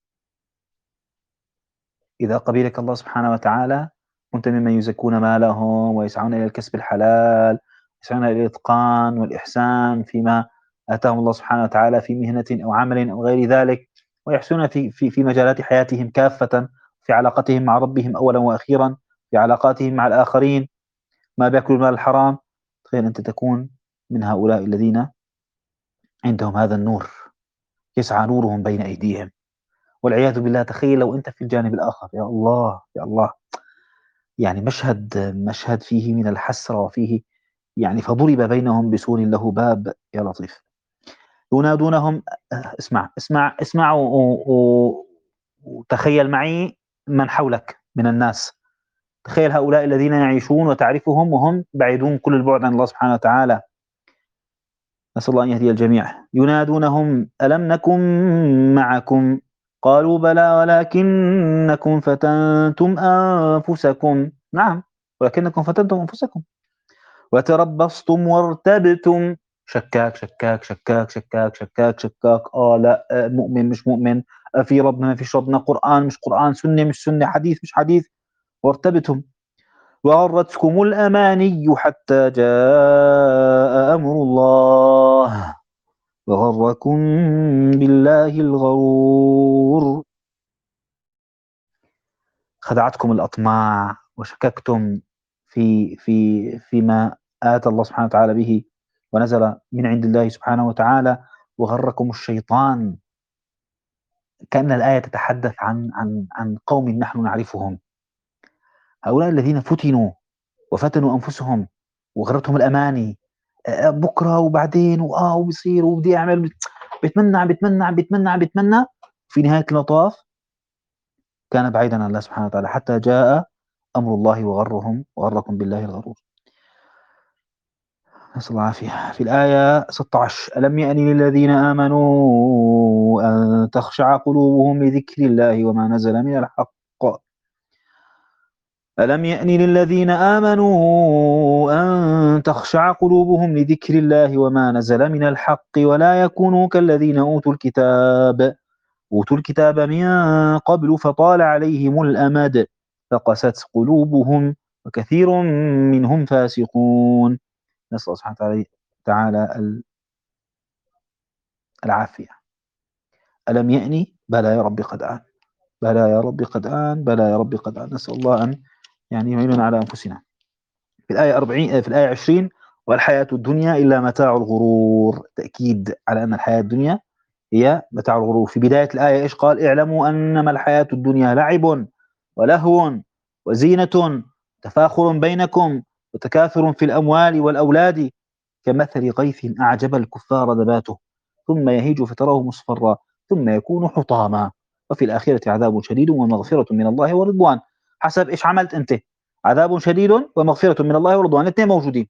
إذا قبلك الله سبحانه وتعالى كنت ممن يزكون مالهم ويسعون إلى الكسب الحلال، يسعون إلى الإتقان والإحسان فيما آتاهم الله سبحانه وتعالى في مهنة أو عمل أو غير ذلك، ويحسنون في في في مجالات حياتهم كافة، في علاقتهم مع ربهم أولًا وأخيرًا، في علاقاتهم مع الآخرين، ما بيأكلوا المال الحرام. تخيل أنت تكون من هؤلاء الذين عندهم هذا النور، يسعى نورهم بين أيديهم. والعياذ بالله تخيل لو أنت في الجانب الآخر. يا الله، يا الله! يعني مشهد مشهد فيه من الحسرة وفيه يعني فضرب بينهم بسور له باب. يا لطيف. ينادونهم. آه، اسمع اسمع اسمع و- و- وتخيل معي من حولك من الناس. تخيل هؤلاء الذين يعيشون وتعرفهم وهم بعيدون كل البعد عن الله سبحانه وتعالى. نسأل الله أن يهدي الجميع. ينادونهم ألم نكن معكم قالوا بلى ولكنكم فتنتم أنفسكم. نعم، ولكنكم فتنتم أنفسكم وتربصتم وارتبتم. شكاك شكاك شكاك شكاك شكاك شكاك آه لا، آه مؤمن مش مؤمن، آه في ربنا ما فيش ربنا، قرآن مش قرآن، سنة مش سنة، حديث مش حديث. وارتبتم وغرتكم الأماني حتى جاء أمر الله وغركم بالله الغرور. خدعتكم الأطماع وشككتم في في فيما آتى الله سبحانه وتعالى به ونزل من عند الله سبحانه وتعالى، وغركم الشيطان. كأن الآية تتحدث عن عن عن قوم نحن نعرفهم، هؤلاء الذين فتنوا وفتنوا أنفسهم وغرتهم الأماني، آه، بكرة وبعدين وآه وبيصير وبدي أعمل، بيتمنى عم بيتمنى عم بيتمنى عم بيتمنى في نهاية المطاف كان بعيدا عن الله سبحانه وتعالى حتى جاء أمر الله وغرهم وغركم بالله الغرور. نسأل الله العافية. في الآية ستة عشر ألم يأن للذين آمنوا أن تخشع قلوبهم لذكر الله وما نزل من الحق. ألم يأن للذين آمنوا أن تخشع قلوبهم لذكر الله وما نزل من الحق ولا يكونوا كالذين أوتوا الكتاب أوتوا الكتاب من قبل فطال عليهم الأمد فقست قلوبهم وكثير منهم فاسقون. نسأل الله سبحانه وتعالى العافية. ألم يأني بلى يا رب قد آن، بلى يا رب قد آن، بلى يا رب قد آن. نسأل الله أن يعني يعيننا على أنفسنا. في الآية أربعين، في الآية عشرين والحياة الدنيا إلا متاع الغرور، تأكيد على أن الحياة الدنيا هي متاع الغرور. في بداية الآية إيش قال؟ اعلموا أنما الحياة الدنيا لعب ولهو وزينة تفاخر بينكم وتكاثر في الأموال والأولاد كمثل غيث أعجب الكفار نباته ثم يهيج فتراه مصفرا ثم يكون حطاما وفي الآخرة عذاب شديد ومغفرة من الله ورضوان. حسب إيش عملت أنت، عذاب شديد ومغفرة من الله ورضوان، الاثنين موجودين.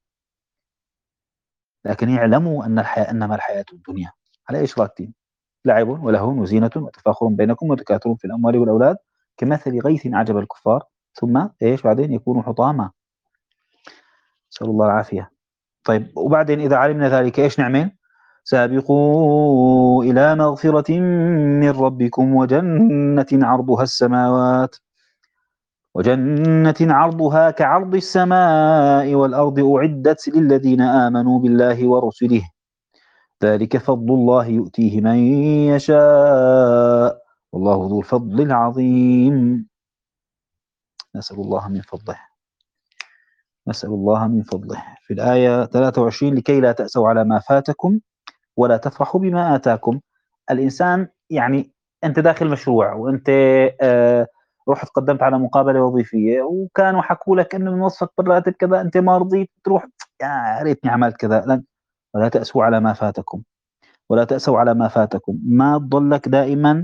لكن يعلموا أن الحياة أنما الحياة الدنيا على إيش راكتين؟ لعب ولهو وزينة وتفاخر بينكم وتكاثر في الأموال والأولاد كمثل غيث أعجب الكفار ثم إيش بعدين يكون حطاما. نسأل الله العافية. طيب وبعدين إذا علمنا ذلك إيش نعمل؟ سابقوا إلى مغفرة من ربكم وجنة عرضها السماوات وجنة عرضها كعرض السماء والأرض أعدت للذين آمنوا بالله ورسله ذلك فضل الله يؤتيه من يشاء والله ذو الفضل العظيم. نسأل الله من فضله، نسأل الله من فضله. في الآية ثلاثة وعشرين لكي لا تأسوا على ما فاتكم ولا تفرحوا بما آتاكم. الإنسان يعني أنت داخل مشروع وأنت آه رحت قدمت على مقابلة وظيفية وكانوا حكوا لك إنه بنوصفك بالراتب كذا، أنت ما رضيت تروح، يا ريتني عملت كذا. لن ولا تأسوا على ما فاتكم ولا تأسوا على ما فاتكم. ما تضلك دائما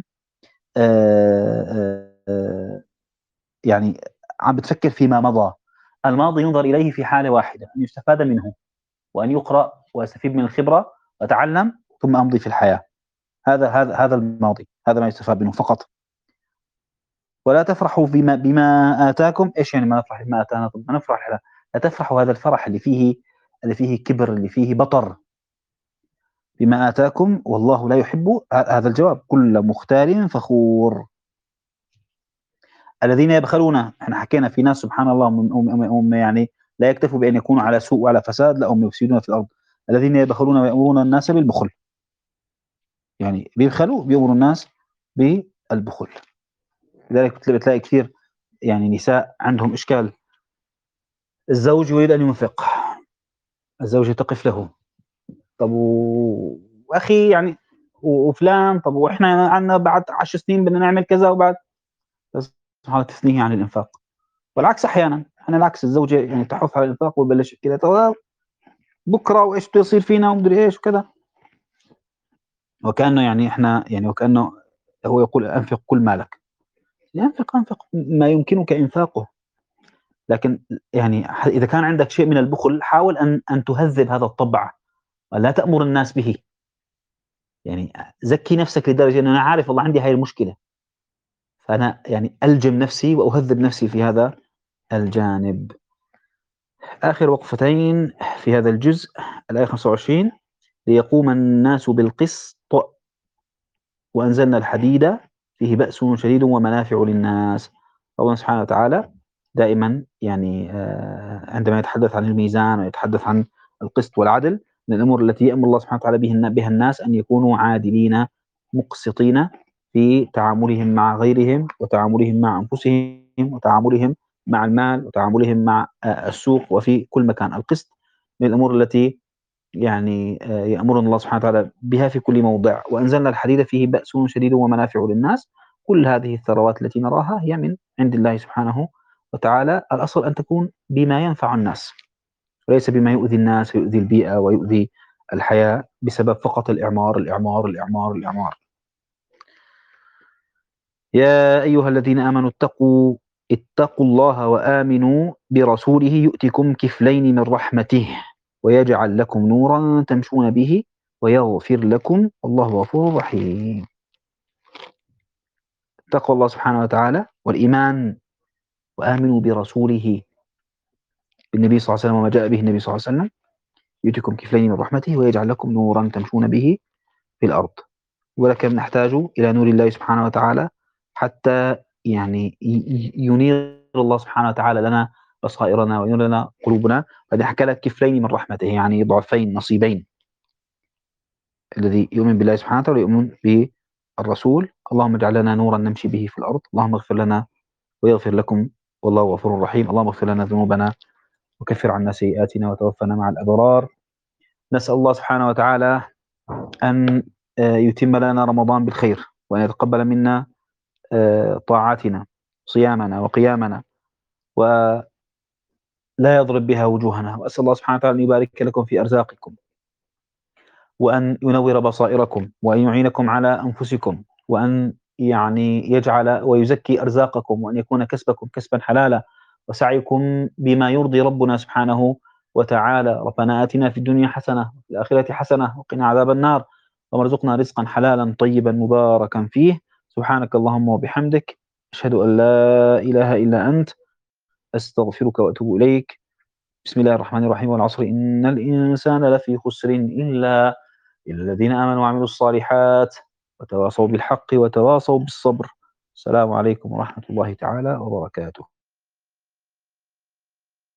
آه آه يعني عم بتفكر فيما مضى. الماضي ينظر إليه في حالة واحدة، أن يستفاد منه وأن يقرأ ويستفيد من الخبرة وأتعلم ثم أمضي في الحياة. هذا هذا هذا الماضي، هذا ما يستفاد منه فقط. ولا تفرحوا بما بما آتاكم. إيش يعني ما نفرح بما آتانا؟ طب ما نفرح، لا, لا تفرحوا هذا الفرح اللي فيه اللي فيه كبر، اللي فيه بطر. بما آتاكم والله لا يحب هذا الجواب كل مختال فخور. الذين يبخلون، احنا حكينا في ناس سبحان الله هم يعني لا يكتفوا بأن يكونوا على سوء وعلى فساد، لا هم يفسدون في الأرض. الذين يبخلون ويأمرون الناس بالبخل، يعني بيبخلوا بيأمروا الناس بالبخل. لذلك بتلاقي كثير يعني نساء عندهم إشكال، الزوج يريد أن ينفق، الزوجة تقف له، طب و... وأخي يعني وفلان، طب وإحنا عنا بعد عشر سنين بدنا نعمل كذا وبعد، سبحان الله تثنيه عن الإنفاق. والعكس أحيانا، أنا العكس، الزوجة يعني تحث على الإنفاق وبلش كذا طب بكرة وإيش بده يصير فينا ومدري إيش وكذا، وكأنه يعني إحنا يعني وكأنه هو يقول أنفق كل مالك. ينفق أنفق ما يمكنك إنفاقه، لكن يعني ح إذا كان عندك شيء من البخل حاول أن أن تهذّب هذا الطبع ولا تأمر الناس به، يعني أ زكّي نفسك لدرجة إن أنا عارف والله عندي هاي المشكلة، فأنا يعني ألجم نفسي وأهذّب نفسي في هذا الجانب. آخر وقفتين في هذا الجزء الآية خمسة وعشرين ليقوم الناس بالقسط وأنزلنا الحديد فيه بأس شديد ومنافع للناس. الله سبحانه وتعالى دائمًا يعني آآ عندما يتحدث عن الميزان ويتحدث عن القسط والعدل من الأمور التي يأمر الله سبحانه وتعالى بهن بها الناس أن يكونوا عادلين مقسطين في تعاملهم مع غيرهم وتعاملهم مع أنفسهم وتعاملهم مع المال وتعاملهم مع آآ السوق وفي كل مكان. القسط من الأمور التي يعني آآ يأمرنا الله سبحانه وتعالى بها في كل موضع، وأنزلنا الحديد فيه بأس شديد ومنافع للناس. كل هذه الثروات التي نراها هي من عند الله سبحانه وتعالى، الأصل أن تكون بما ينفع الناس، وليس بما يؤذي الناس ويؤذي البيئة ويؤذي الحياة بسبب فقط الإعمار، الإعمار، الإعمار، الإعمار. يا أيها الذين آمنوا اتقوا اتقوا الله وآمنوا برسوله يؤتكم كفلين من رحمته ويجعل لكم نورا تمشون به ويغفر لكم والله غفور رحيم. تقوى الله سبحانه وتعالى والإيمان وآمنوا برسوله بالنبي صلى الله عليه وسلم وما جاء به النبي صلى الله عليه وسلم يؤتكم كفلين من رحمته ويجعل لكم نورا تمشون به في الأرض. ولكن نحتاج إلى نور الله سبحانه وتعالى حتى يعني ينير الله سبحانه وتعالى لنا بصائرنا وينير لنا قلوبنا. قد حكى لك كفلين من رحمته يعني ضعفين نصيبين، الذي يؤمن بالله سبحانه وتعالى ويؤمن بالرسول. اللهم اجعل لنا نورا نمشي به في الأرض، اللهم اغفر لنا ويغفر لكم والله غفور رحيم. اللهم اغفر لنا ذنوبنا وكفر عنا سيئاتنا وتوفنا مع الأبرار. نسأل الله سبحانه وتعالى أن يتم لنا رمضان بالخير وأن يتقبل منا طاعاتنا صيامنا وقيامنا ولا يضرب بها وجوهنا. وأسأل الله سبحانه وتعالى أن يبارك لكم في أرزاقكم وأن ينور بصائركم وأن يعينكم على أنفسكم وأن يعني يجعل ويزكي أرزاقكم وأن يكون كسبكم كسبا حلالا وسعيكم بما يرضي ربنا سبحانه وتعالى. ربنا آتنا في الدنيا حسنة وفي الآخرة حسنة وقنا عذاب النار وارزقنا رزقا حلالا طيبا مباركا فيه. سبحانك اللهم وبحمدك أشهد أن لا إله إلا أنت أستغفرك وأتوب إليك. بسم الله الرحمن الرحيم والعصر إن الإنسان لفي خسر إلا الذين آمنوا وعملوا الصالحات وتواصوا بالحق وتواصوا بالصبر. السلام عليكم ورحمة الله تعالى وبركاته.